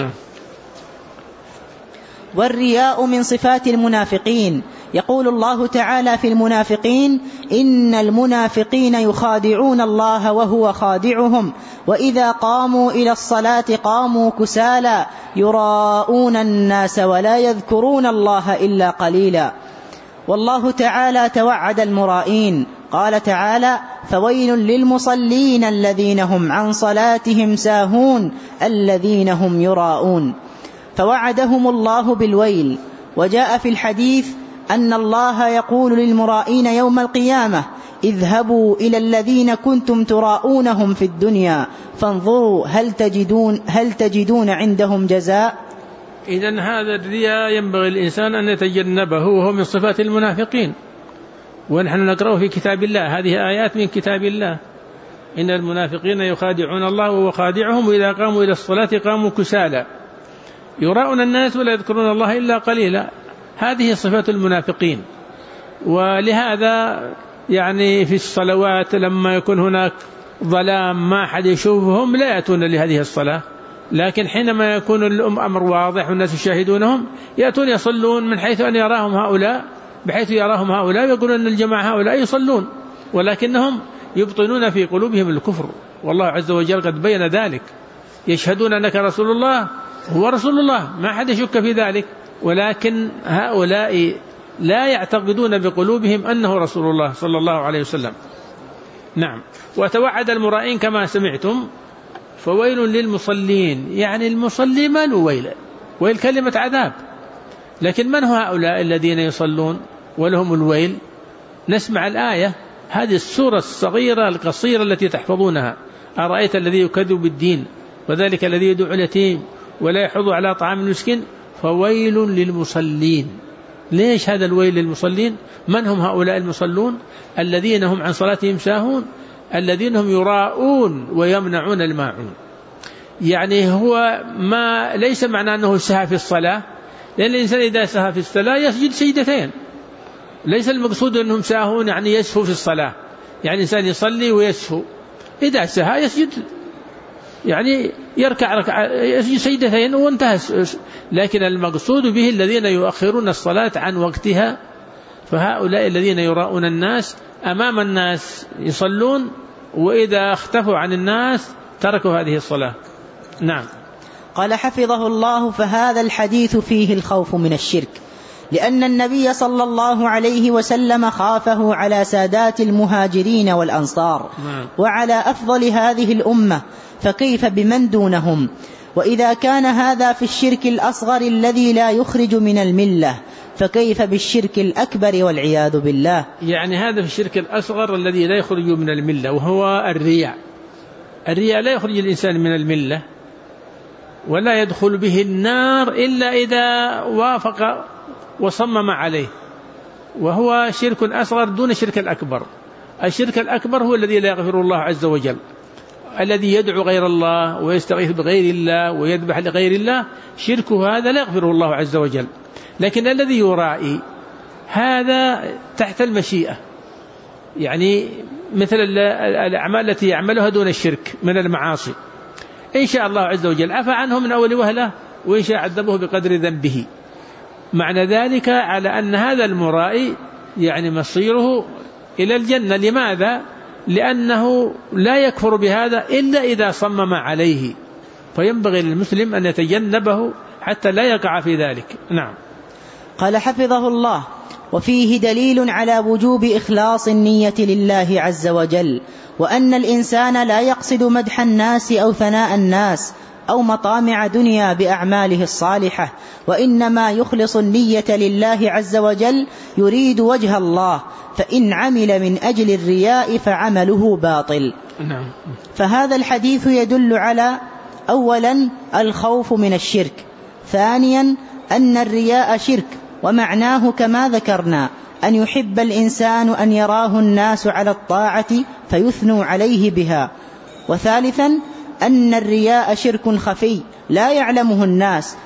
والرياء من صفات المنافقين. يقول الله تعالى في المنافقين: إن المنافقين يخادعون الله وهو خادعهم، وإذا قاموا إلى الصلاة قاموا كسالى يراءون الناس ولا يذكرون الله إلا قليلا. والله تعالى توعد المرائين، قال تعالى: فويل للمصلين الذين هم عن صلاتهم ساهون الذين هم يراءون. فوعدهم الله بالويل. وجاء في الحديث أن الله يقول للمرائين يوم القيامة: اذهبوا إلى الذين كنتم تراءونهم في الدنيا فانظروا هل تجدون عندهم جزاء. إذن هذا الرياء ينبغي الإنسان أن يتجنبه، وهو من صفات المنافقين، ونحن نقرأه في كتاب الله، هذه آيات من كتاب الله: إن المنافقين يخادعون الله وهو خادعهم، وإذا قاموا إلى الصلاة قاموا كسالى يراءون الناس ولا يذكرون الله إلا قليلا. هذه صفات المنافقين. ولهذا يعني في الصلوات لما يكون هناك ظلام ما أحد يشوفهم لا يأتون لهذه الصلاة، لكن حينما يكون الأمر واضح والناس يشاهدونهم يأتون يصلون من حيث أن يراهم هؤلاء، بحيث يراهم هؤلاء ويقولون أن الجماعة هؤلاء يصلون، ولكنهم يبطنون في قلوبهم الكفر، والله عز وجل قد بين ذلك: يشهدون أنك رسول الله، هو رسول الله، ما حد يشك في ذلك، ولكن هؤلاء لا يعتقدون بقلوبهم أنه رسول الله صلى الله عليه وسلم. نعم. وتوعد المرائين كما سمعتم: فويل للمصلين، يعني المصلي ما له ويل كلمة عذاب، لكن من هؤلاء الذين يصلون ولهم الويل؟ نسمع الآية، هذه السورة الصغيرة القصيرة التي تحفظونها: أرأيت الذي يكذب بالدين وذلك الذي يدعو اليتيم ولا يحض على طعام المسكين فويل للمصلين. ليش هذا الويل للمصلين؟ من هم هؤلاء المصلون؟ الذين هم عن صلاتهم ساهون، الذين هم يراءون ويمنعون الماعون. يعني هو ما ليس معنى أنه سهى في الصلاة، لأن الإنسان إذا سهى في الصلاة يسجد سجدتين، ليس المقصود أنهم ساهون يعني يسهو في الصلاة، يعني الإنسان يصلي ويسهو، إذا سهى يسجد يعني يركع يسجد سجدتين وانتهى. لكن المقصود به الذين يؤخرون الصلاة عن وقتها، فهؤلاء الذين يراؤون الناس أمام الناس يصلون، وإذا اختفوا عن الناس تركوا هذه الصلاة. نعم. قال حفظه الله: فهذا الحديث فيه الخوف من الشرك، لأن النبي صلى الله عليه وسلم خافه على سادات المهاجرين والأنصار وعلى أفضل هذه الأمة، فكيف بمن دونهم؟ وإذا كان هذا في الشرك الأصغر الذي لا يخرج من الملة، فكيف بالشرك الأكبر والعياذ بالله؟ يعني هذا في الشرك الأصغر الذي لا يخرج من الملة، وهو الرياء. الرياء لا يخرج الإنسان من الملة ولا يدخل به النار إلا إذا وافق وصمم عليه، وهو شرك أصغر دون الشرك الأكبر. الشرك الأكبر هو الذي لا يغفر الله عز وجل، الذي يدعو غير الله ويستغيث بغير الله ويذبح لغير الله، شركه هذا لا يغفره الله عز وجل. لكن الذي يرائي هذا تحت المشيئة، يعني مثل الأعمال التي يعملها دون الشرك من المعاصي، إن شاء الله عز وجل عفى عنه من أول وهلة، وإن شاء عذبه بقدر ذنبه. معنى ذلك على أن هذا المرائي يعني مصيره إلى الجنة. لماذا؟ لأنه لا يكفر بهذا إلا إذا صمم عليه، فينبغي للمسلم أن يتجنبه حتى لا يقع في ذلك. نعم. قال حفظه الله: وفيه دليل على وجوب إخلاص النية لله عز وجل، وأن الإنسان لا يقصد مدح الناس أو ثناء الناس أو مطامع دنيا بأعماله الصالحة، وإنما يخلص النية لله عز وجل يريد وجه الله، فإن عمل من أجل الرياء فعمله باطل. فهذا الحديث يدل على: أولا الخوف من الشرك، ثانيا أن الرياء شرك، ومعناه كما ذكرنا أن يحب الإنسان أن يراه الناس على الطاعة فيثنوا عليه بها، وثالثا أن الرياء شرك خفي لا يعلمه الناس،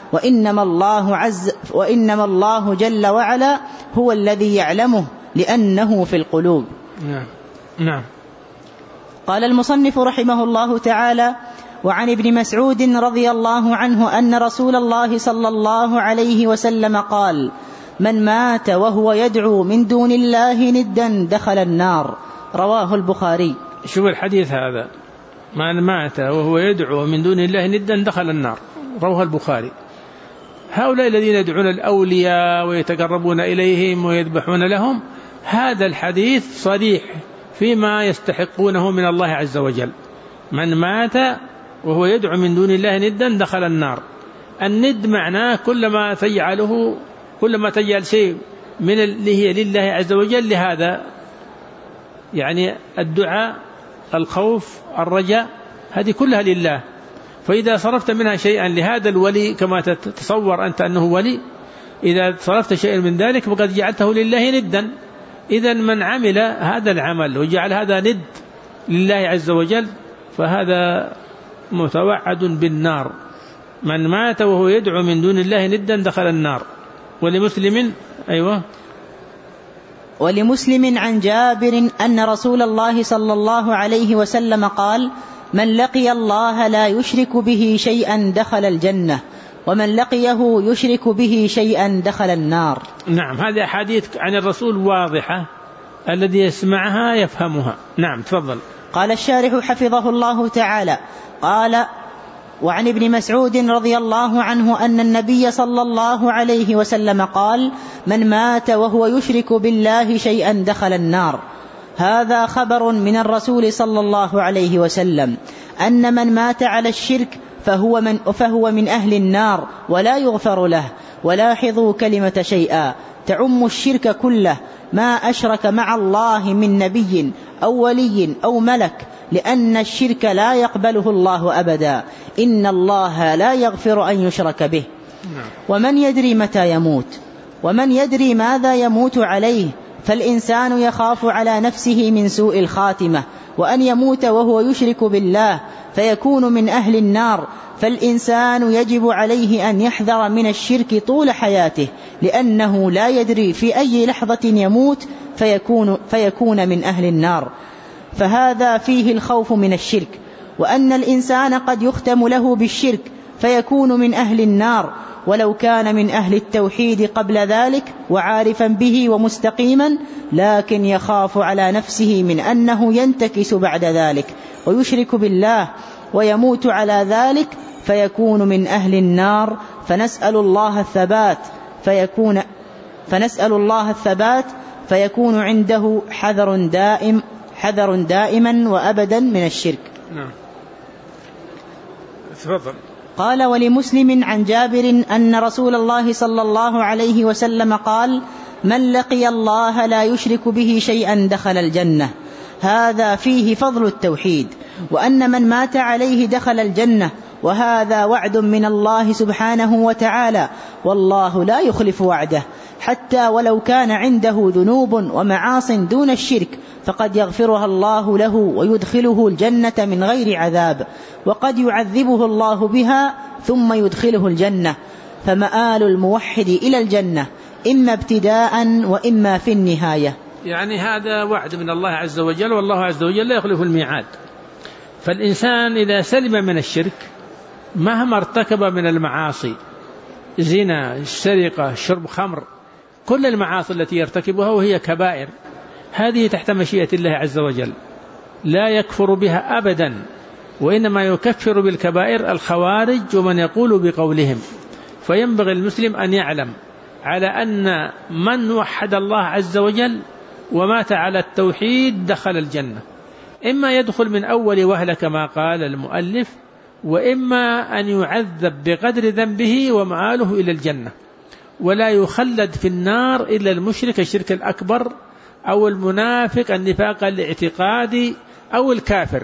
وإنما الله جل وعلا هو الذي يعلمه لأنه في القلوب. نعم. قال المصنف رحمه الله تعالى: وعن ابن مسعود رضي الله عنه أن رسول الله صلى الله عليه وسلم قال: من مات وهو يدعو من دون الله ندا دخل النار. رواه البخاري. شوف الحديث هذا: من مات وهو يدعو من دون الله ندا دخل النار، رواه البخاري. هؤلاء الذين يدعون الأولياء ويتقربون إليهم ويذبحون لهم، هذا الحديث صريح فيما يستحقونه من الله عز وجل. من مات وهو يدعو من دون الله ندا دخل النار. الند معناه كلما تجعل شيء من اللي هي لله عز وجل لهذا، يعني الدعاء، الخوف، الرجاء، هذه كلها لله. فإذا صرفت منها شيئا لهذا الولي كما تتصور أنت أنه ولي، إذا صرفت شيئا من ذلك فقد جعلته لله ندا. إذن من عمل هذا العمل وجعل هذا ند لله عز وجل فهذا متوعد بالنار. من مات وهو يدعو من دون الله ندا دخل النار. ولمسلم عن جابر أن رسول الله صلى الله عليه وسلم قال: من لقي الله لا يشرك به شيئا دخل الجنة، ومن لقيه يشرك به شيئا دخل النار. نعم، هذه أحاديث عن الرسول واضحة، الذي يسمعها يفهمها. نعم، تفضل. قال الشارح حفظه الله تعالى: قال: وعن ابن مسعود رضي الله عنه أن النبي صلى الله عليه وسلم قال: من مات وهو يشرك بالله شيئا دخل النار. هذا خبر من الرسول صلى الله عليه وسلم أن من مات على الشرك فهو من أهل النار ولا يغفر له. ولاحظوا كلمة شيئا تعم الشرك كله، ما أشرك مع الله من نبي أو ولي أو ملك، لأن الشرك لا يقبله الله أبدا، إن الله لا يغفر أن يشرك به. ومن يدري متى يموت، ومن يدري ماذا يموت عليه، فالإنسان يخاف على نفسه من سوء الخاتمة، وأن يموت وهو يشرك بالله فيكون من أهل النار. فالإنسان يجب عليه أن يحذر من الشرك طول حياته، لأنه لا يدري في أي لحظة يموت فيكون من أهل النار. فهذا فيه الخوف من الشرك، وأن الإنسان قد يختم له بالشرك فيكون من أهل النار، ولو كان من أهل التوحيد قبل ذلك وعارفا به ومستقيما، لكن يخاف على نفسه من أنه ينتكس بعد ذلك ويشرك بالله ويموت على ذلك فيكون من أهل النار. فنسأل الله الثبات فنسأل الله الثبات، فيكون عنده حذر دائما وأبدا من الشرك. نعم. تفضل. قال: ولمسلم عن جابر أن رسول الله صلى الله عليه وسلم قال: من لقي الله لا يشرك به شيئا دخل الجنة. هذا فيه فضل التوحيد، وأن من مات عليه دخل الجنة، وهذا وعد من الله سبحانه وتعالى، والله لا يخلف وعده، حتى ولو كان عنده ذنوب ومعاص دون الشرك فقد يغفرها الله له ويدخله الجنة من غير عذاب، وقد يعذبه الله بها ثم يدخله الجنة. فمآل الموحد إلى الجنة إما ابتداء وإما في النهاية. يعني هذا وعد من الله عز وجل، والله عز وجل لا يخلف الميعاد. فالإنسان إذا سلم من الشرك مهما ارتكب من المعاصي، زنا، سرقة، شرب خمر، كل المعاصي التي يرتكبها وهي كبائر، هذه تحت مشيئة الله عز وجل لا يكفر بها أبدا، وإنما يكفر بالكبائر الخوارج ومن يقول بقولهم. فينبغي المسلم أن يعلم على أن من وحد الله عز وجل ومات على التوحيد دخل الجنة، إما يدخل من أول وهلة كما قال المؤلف، وإما أن يعذب بقدر ذنبه ومآله إلى الجنة، ولا يخلد في النار إلا المشرك الشرك الأكبر أو المنافق النفاق الاعتقادي أو الكافر.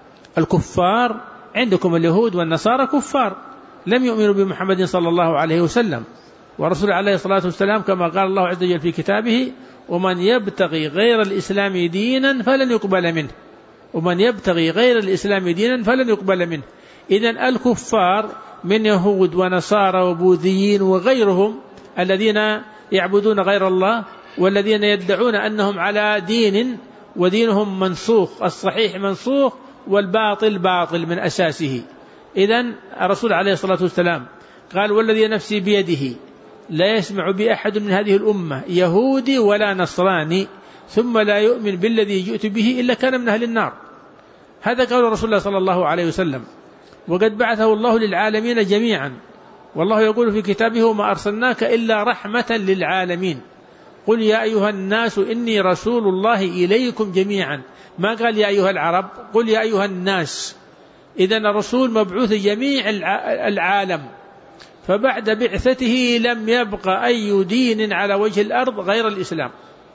الكفار عندكم اليهود والنصارى كفار لم يؤمنوا بمحمد صلى الله عليه وسلم ورسول عليه الصلاة والسلام، كما قال الله عز وجل في كتابه: ومن يبتغي غير الإسلام دينا فلن يقبل منه، ومن يبتغي غير الإسلام دينا فلن يقبل منه. إذن الكفار من يهود ونصارى وبوذيين وغيرهم الذين يعبدون غير الله والذين يدعون أنهم على دين ودينهم منسوخ، الصحيح منسوخ والباطل باطل من أساسه. إذن الرسول عليه الصلاة والسلام قال: والذي نفسي بيده لا يسمع بأحد من هذه الأمة يهودي ولا نصراني ثم لا يؤمن بالذي جئت به إلا كان من أهل النار. هذا قول رسول الله صلى الله عليه وسلم، وقد بعثه الله للعالمين جميعا، والله يقول في كتابه: وما أرسلناك إلا رحمة للعالمين، قل يا أيها الناس إني رسول الله إليكم جميعا. ما قال يا أيها العرب، قل يا أيها الناس. إذن الرسول مبعوث جميع العالم، فبعد بعثته لم يبق أي دين على وجه الأرض غير الإسلام.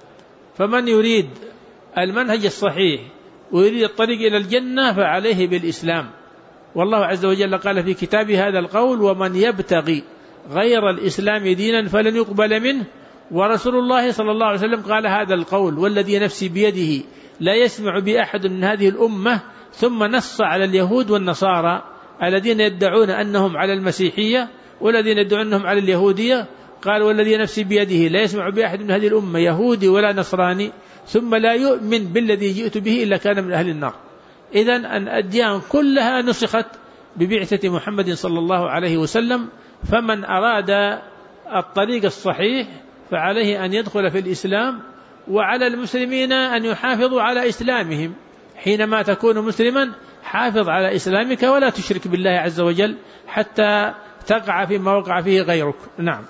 فمن يريد المنهج الصحيح ويريد الطريق إلى الجنة فعليه بالإسلام. والله عز وجل قال في كتابه هذا القول: ومن يبتغي غير الإسلام دينا فلن يقبل منه. ورسول الله صلى الله عليه وسلم قال هذا القول: والذي نفسي بيده لا يسمع بأحد من هذه الأمة، ثم نص على اليهود والنصارى الذين يدعون أنهم على المسيحية والذين يدعون أنهم على اليهودية. قال: والذي نفسي بيده لا يسمع بأحد من هذه الأمة يهودي ولا نصراني ثم لا يؤمن بالذي جئت به إلا كان من أهل النار. إذن الأديان كلها نسخت ببعثة محمد صلى الله عليه وسلم. فمن أراد الطريق الصحيح فعليه أن يدخل في الإسلام، وعلى المسلمين أن يحافظوا على إسلامهم. حينما تكون مسلما حافظ على إسلامك ولا تشرك بالله عز وجل حتى تقع فيما وقع فيه غيرك. نعم.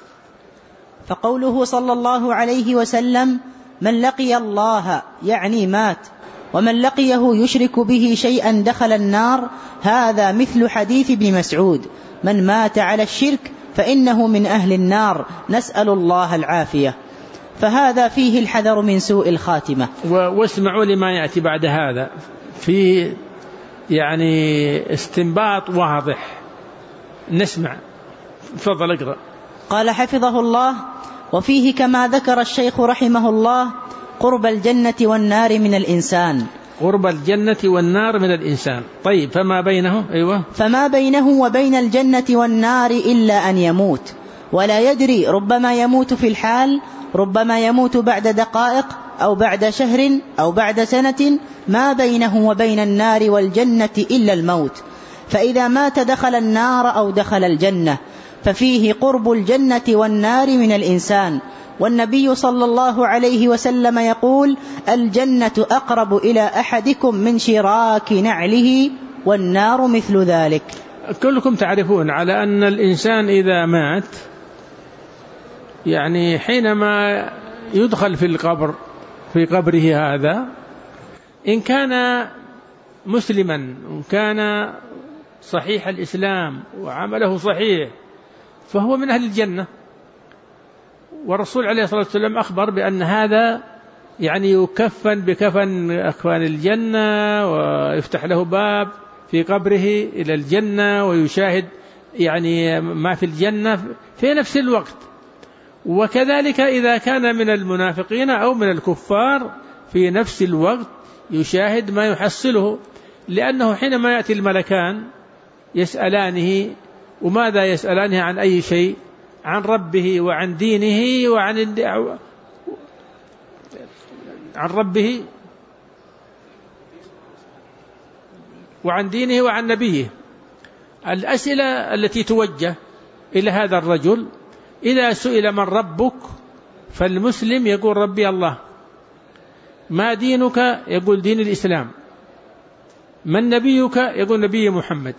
فقوله صلى الله عليه وسلم: من لقي الله يعني مات، ومن لقيه يشرك به شيئا دخل النار، هذا مثل حديث ابن مسعود: من مات على الشرك فإنه من أهل النار، نسأل الله العافية. فهذا فيه الحذر من سوء الخاتمة. واسمعوا لما يأتي بعد هذا، فيه يعني استنباط واضح. نسمع. تفضل اقرأ. قال حفظه الله: وفيه كما ذكر الشيخ رحمه الله قرب الجنة والنار من الإنسان. قرب الجنة والنار من الإنسان. طيب، فما بينه؟ أيوة. فما بينه وبين الجنة والنار إلا أن يموت، ولا يدري، ربما يموت في الحال، ربما يموت بعد دقائق أو بعد شهر أو بعد سنة. ما بينه وبين النار والجنة إلا الموت، فإذا مات دخل النار أو دخل الجنة. ففيه قرب الجنة والنار من الإنسان. والنبي صلى الله عليه وسلم يقول: الجنة أقرب إلى أحدكم من شراك نعله، والنار مثل ذلك. كلكم تعرفون على أن الإنسان إذا مات يعني حينما يدخل في القبر في قبره هذا، إن كان مسلما وكان صحيح الإسلام وعمله صحيح فهو من أهل الجنة. والرسول عليه الصلاة والسلام أخبر بأن هذا يعني يكفن بكفن أكفان الجنة، ويفتح له باب في قبره إلى الجنة، ويشاهد يعني ما في الجنة في نفس الوقت. وكذلك إذا كان من المنافقين أو من الكفار في نفس الوقت يشاهد ما يحصله، لأنه حينما يأتي الملكان يسألانه، وماذا يسألانه؟ عن أي شيء؟ عن ربه وعن دينه عن ربه وعن دينه وعن نبيه. الأسئلة التي توجه إلى هذا الرجل، إذا سئل من ربك فالمسلم يقول ربي الله. ما دينك؟ يقول دين الإسلام. من نبيك؟ يقول نبي محمد.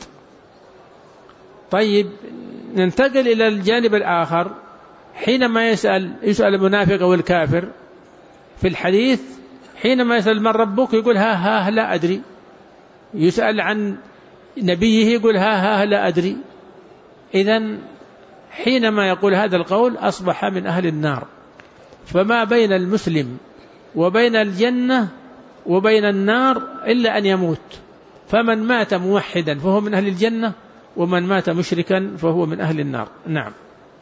طيب ننتقل إلى الجانب الآخر، حينما يسأل المنافق أو الكافر في الحديث، حينما يسأل من ربك يقول ها لا أدري. يسأل عن نبيه يقول ها لا أدري. إذن حينما يقول هذا القول أصبح من أهل النار. فما بين المسلم وبين الجنة وبين النار إلا أن يموت. فمن مات موحدا فهو من أهل الجنة، ومن مات مشركا فهو من أهل النار. نعم.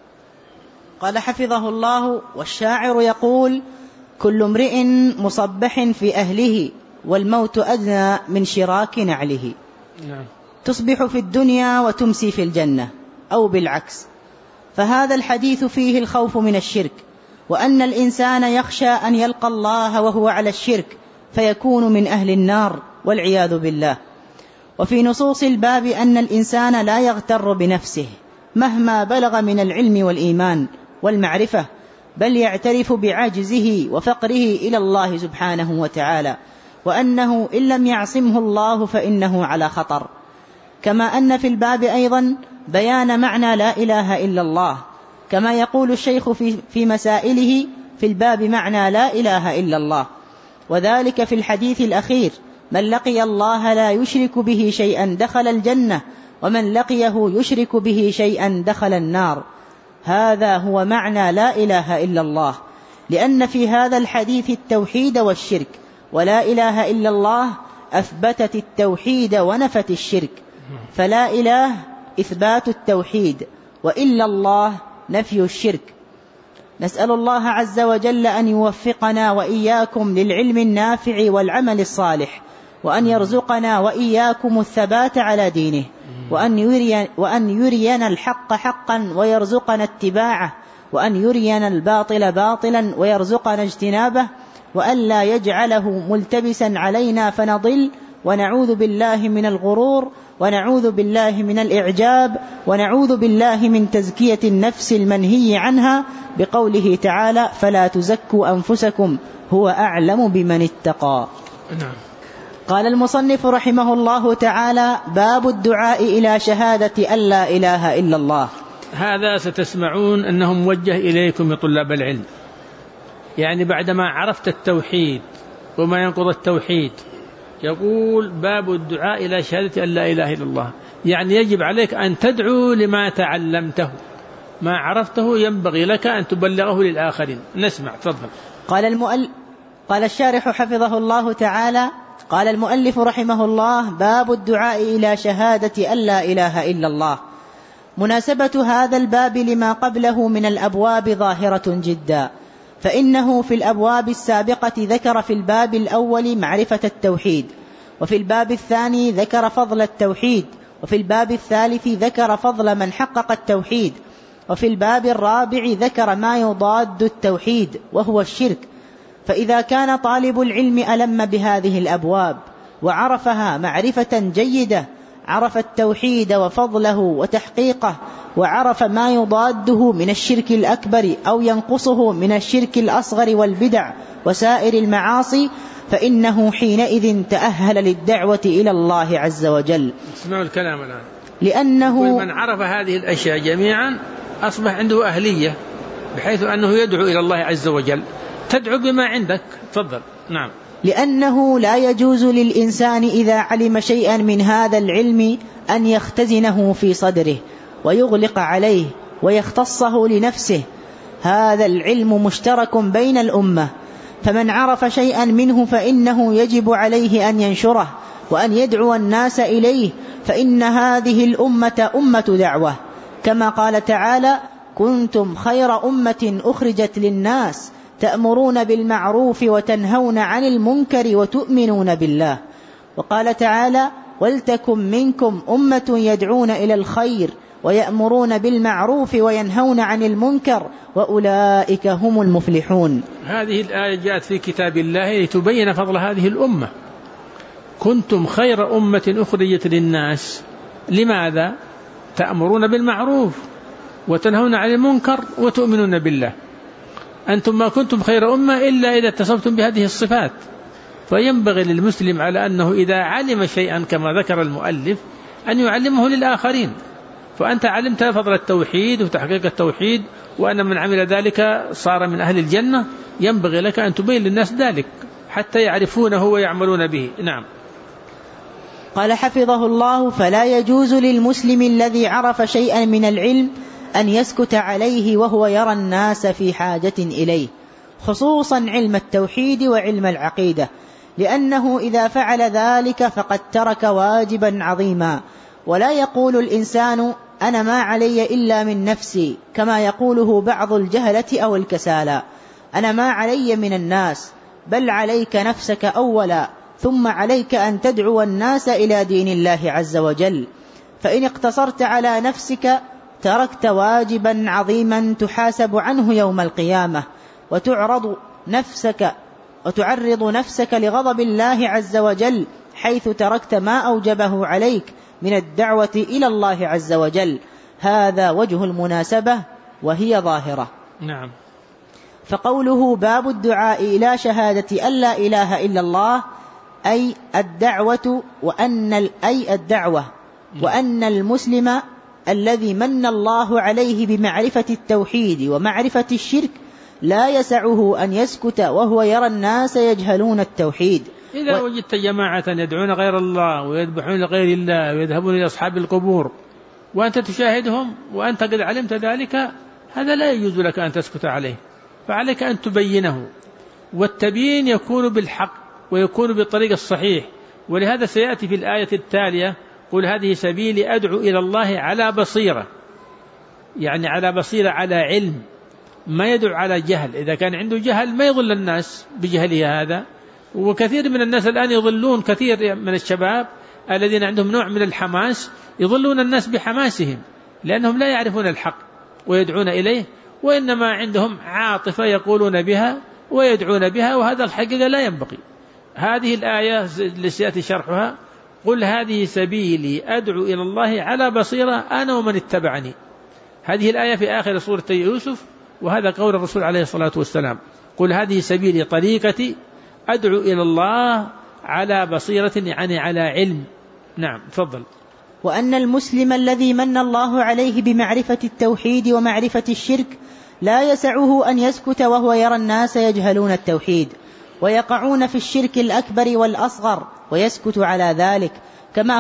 قال حفظه الله: والشاعر يقول: كل امرئ مصبح في أهله، والموت أدنى من شراك نعله. نعم. تصبح في الدنيا وتمسي في الجنة، أو بالعكس. فهذا الحديث فيه الخوف من الشرك، وأن الإنسان يخشى أن يلقى الله وهو على الشرك فيكون من أهل النار والعياذ بالله. وفي نصوص الباب أن الإنسان لا يغتر بنفسه مهما بلغ من العلم والإيمان والمعرفة، بل يعترف بعجزه وفقره إلى الله سبحانه وتعالى، وأنه إن لم يعصمه الله فإنه على خطر. كما أن في الباب أيضا بيان معنى لا إله إلا الله، كما يقول الشيخ في مسائله في الباب معنى لا إله إلا الله، وذلك في الحديث الأخير: من لقي الله لا يشرك به شيئا دخل الجنة، ومن لقيه يشرك به شيئا دخل النار. هذا هو معنى لا إله إلا الله، لأن في هذا الحديث التوحيد والشرك، ولا إله إلا الله أثبتت التوحيد ونفت الشرك. فلا إله إثبات التوحيد، وإلا الله نفي الشرك. نسأل الله عز وجل أن يوفقنا وإياكم للعلم النافع والعمل الصالح، وأن يرزقنا وإياكم الثبات على دينه، وأن يرينا الحق حقا ويرزقنا اتباعه، وأن يرينا الباطل باطلا ويرزقنا اجتنابه، وأن لا يجعله ملتبسا علينا فنضل، ونعوذ بالله من الغرور، ونعوذ بالله من الإعجاب، ونعوذ بالله من تزكية النفس المنهي عنها، بقوله تعالى: فلا تزكوا أنفسكم هو أعلم بمن اتقى. نعم. قال المصنف رحمه الله تعالى: باب الدعاء إلى شهادة أن لا إله إلا الله. هذا ستسمعون أنه موجه إليكم يا طلاب العلم، يعني بعدما عرفت التوحيد وما ينقض التوحيد، يقول باب الدعاء إلى شهادة أن لا إله إلا الله، يعني يجب عليك أن تدعو لما تعلمته، ما عرفته ينبغي لك أن تبلغه للآخرين. نسمع، تفضل. قال الشارح حفظه الله تعالى: قال المؤلف رحمه الله: باب الدعاء إلى شهادة أن لا إله إلا الله. مناسبة هذا الباب لما قبله من الأبواب ظاهرة جدا، فإنه في الأبواب السابقة ذكر في الباب الأول معرفة التوحيد، وفي الباب الثاني ذكر فضل التوحيد، وفي الباب الثالث ذكر فضل من حقق التوحيد، وفي الباب الرابع ذكر ما يضاد التوحيد وهو الشرك. فإذا كان طالب العلم ألم بهذه الأبواب وعرفها معرفة جيدة، عرف التوحيد وفضله وتحقيقه، وعرف ما يضاده من الشرك الأكبر أو ينقصه من الشرك الأصغر والبدع وسائر المعاصي، فإنه حينئذ تأهل للدعوة إلى الله عز وجل. اسمعوا الكلام الآن. لأنه من عرف هذه الأشياء جميعا أصبح عنده أهلية، بحيث أنه يدعو إلى الله عز وجل. تدعو بما عندك. تفضل. نعم. لأنه لا يجوز للإنسان إذا علم شيئا من هذا العلم أن يختزنه في صدره ويغلق عليه ويختصه لنفسه. هذا العلم مشترك بين الأمة، فمن عرف شيئا منه فإنه يجب عليه أن ينشره وأن يدعو الناس إليه، فإن هذه الأمة أمة دعوة، كما قال تعالى: كنتم خير أمة أخرجت للناس تأمرون بالمعروف وتنهون عن المنكر وتؤمنون بالله. وقال تعالى: ولتكن منكم أمة يدعون إلى الخير ويأمرون بالمعروف وينهون عن المنكر وأولئك هم المفلحون. هذه الآية جاءت في كتاب الله لتبين فضل هذه الأمة. كنتم خير أمة أخرجت للناس. لماذا؟ تأمرون بالمعروف وتنهون عن المنكر وتؤمنون بالله. أنتم ما كنتم خير أمة إلا إذا اتصفتم بهذه الصفات. فينبغي للمسلم على أنه إذا علم شيئا كما ذكر المؤلف أن يعلمه للآخرين. فأنت علمت فضل التوحيد وتحقيق التوحيد وأن من عمل ذلك صار من أهل الجنة، ينبغي لك أن تبين للناس ذلك حتى يعرفونه ويعملون به. نعم. قال حفظه الله: فلا يجوز للمسلم الذي عرف شيئا من العلم أن يسكت عليه وهو يرى الناس في حاجة إليه، خصوصا علم التوحيد وعلم العقيدة، لأنه إذا فعل ذلك فقد ترك واجبا عظيما. ولا يقول الإنسان أنا ما علي إلا من نفسي، كما يقوله بعض الجهلة أو الكسالى: أنا ما علي من الناس، بل عليك نفسك أولا، ثم عليك أن تدعو الناس إلى دين الله عز وجل. فإن اقتصرت على نفسك تركت واجبا عظيما تحاسب عنه يوم القيامة، وتعرض نفسك لغضب الله عز وجل، حيث تركت ما أوجبه عليك من الدعوة إلى الله عز وجل. هذا وجه المناسبة وهي ظاهرة. نعم. فقوله: باب الدعاء إلى شهادة أن لا إله إلا الله، أي الدعوة، وأن المسلم الذي من الله عليه بمعرفة التوحيد ومعرفة الشرك لا يسعه أن يسكت وهو يرى الناس يجهلون التوحيد. إذا وجدت جماعة يدعون غير الله ويذبحون لغير الله ويذهبون إلى أصحاب القبور وأنت تشاهدهم وأنت قد علمت ذلك، هذا لا يجوز لك أن تسكت عليه، فعليك أن تبينه. والتبيين يكون بالحق ويكون بالطريق الصحيح. ولهذا سيأتي في الآية التالية: قل هذه سبيلي أدعو إلى الله على بصيرة، يعني على بصيرة، على علم، ما يدعو على جهل. إذا كان عنده جهل ما يضل الناس بجهله هذا. وكثير من الناس الآن يضلون، كثير من الشباب الذين عندهم نوع من الحماس يضلون الناس بحماسهم، لأنهم لا يعرفون الحق ويدعون إليه، وإنما عندهم عاطفة يقولون بها ويدعون بها، وهذا الحقيقة لا ينبغي. هذه الآية اللي سيأتي شرحها: قل هذه سبيلي أدعو إلى الله على بصيرة أنا ومن اتبعني. هذه الآية في آخر سورة يوسف، وهذا قول الرسول عليه الصلاة والسلام: قل هذه سبيلي، طريقتي، أدعو إلى الله على بصيرة، يعني على علم. نعم. تفضل. وأن المسلم الذي من الله عليه بمعرفة التوحيد ومعرفة الشرك لا يسعه أن يسكت وهو يرى الناس يجهلون التوحيد ويقعون في الشرك الأكبر والأصغر ويسكت على ذلك، كما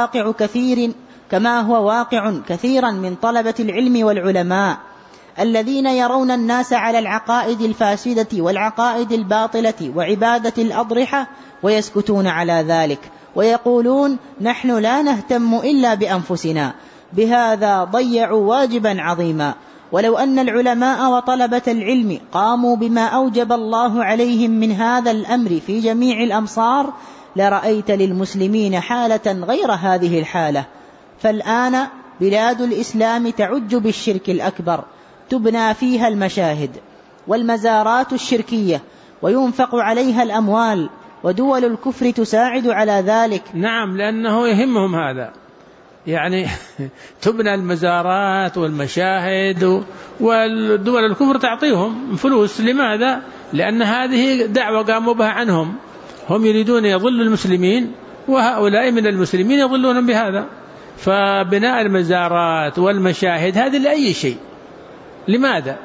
هو واقع كثيرا من طلبة العلم والعلماء الذين يرون الناس على العقائد الفاسدة والعقائد الباطلة وعبادة الأضرحة ويسكتون على ذلك، ويقولون: نحن لا نهتم إلا بأنفسنا. بهذا ضيعوا واجبا عظيما. ولو أن العلماء وطلبة العلم قاموا بما أوجب الله عليهم من هذا الأمر في جميع الأمصار لرأيت للمسلمين حالة غير هذه الحالة. فالآن بلاد الإسلام تعج بالشرك الأكبر، تبنى فيها المشاهد والمزارات الشركية وينفق عليها الأموال، ودول الكفر تساعد على ذلك. نعم، لأنه يهمهم هذا، يعني تبنى المزارات والمشاهد، والدول الكفر تعطيهم فلوس. لماذا؟ لأن هذه دعوة قاموا بها عنهم، هم يريدون يضلوا المسلمين، وهؤلاء من المسلمين يضلون بهذا. فبناء المزارات والمشاهد هذه لأي شيء. لماذا؟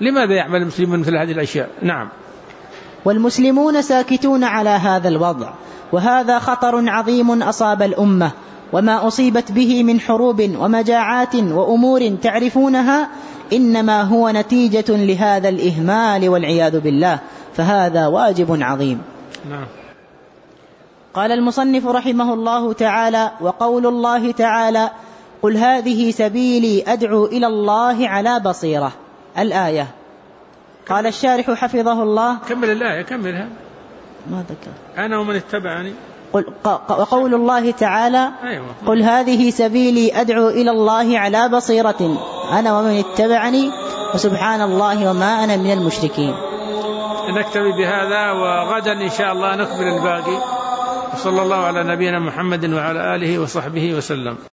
لماذا يعمل المسلمون مثل هذه الأشياء؟ نعم. والمسلمون ساكتون على هذا الوضع، وهذا خطر عظيم أصاب الأمة، وما أصيبت به من حروب ومجاعات وأمور تعرفونها إنما هو نتيجة لهذا الإهمال والعياذ بالله، فهذا واجب عظيم. نعم. قال المصنف رحمه الله تعالى: وقول الله تعالى: قل هذه سبيلي أدعو إلى الله على بصيرة، الآية. قال الشارح حفظه الله: كمل الآية، كملها. ما ذكر. أنا ومن اتبعني. وقول الله تعالى: قل هذه سبيلي أدعو إلى الله على بصيرة أنا ومن اتبعني وسبحان الله وما أنا من المشركين. نكتفي بهذا، وغدا إن شاء الله نكمل الباقي. وصلى الله على نبينا محمد وعلى آله وصحبه وسلم.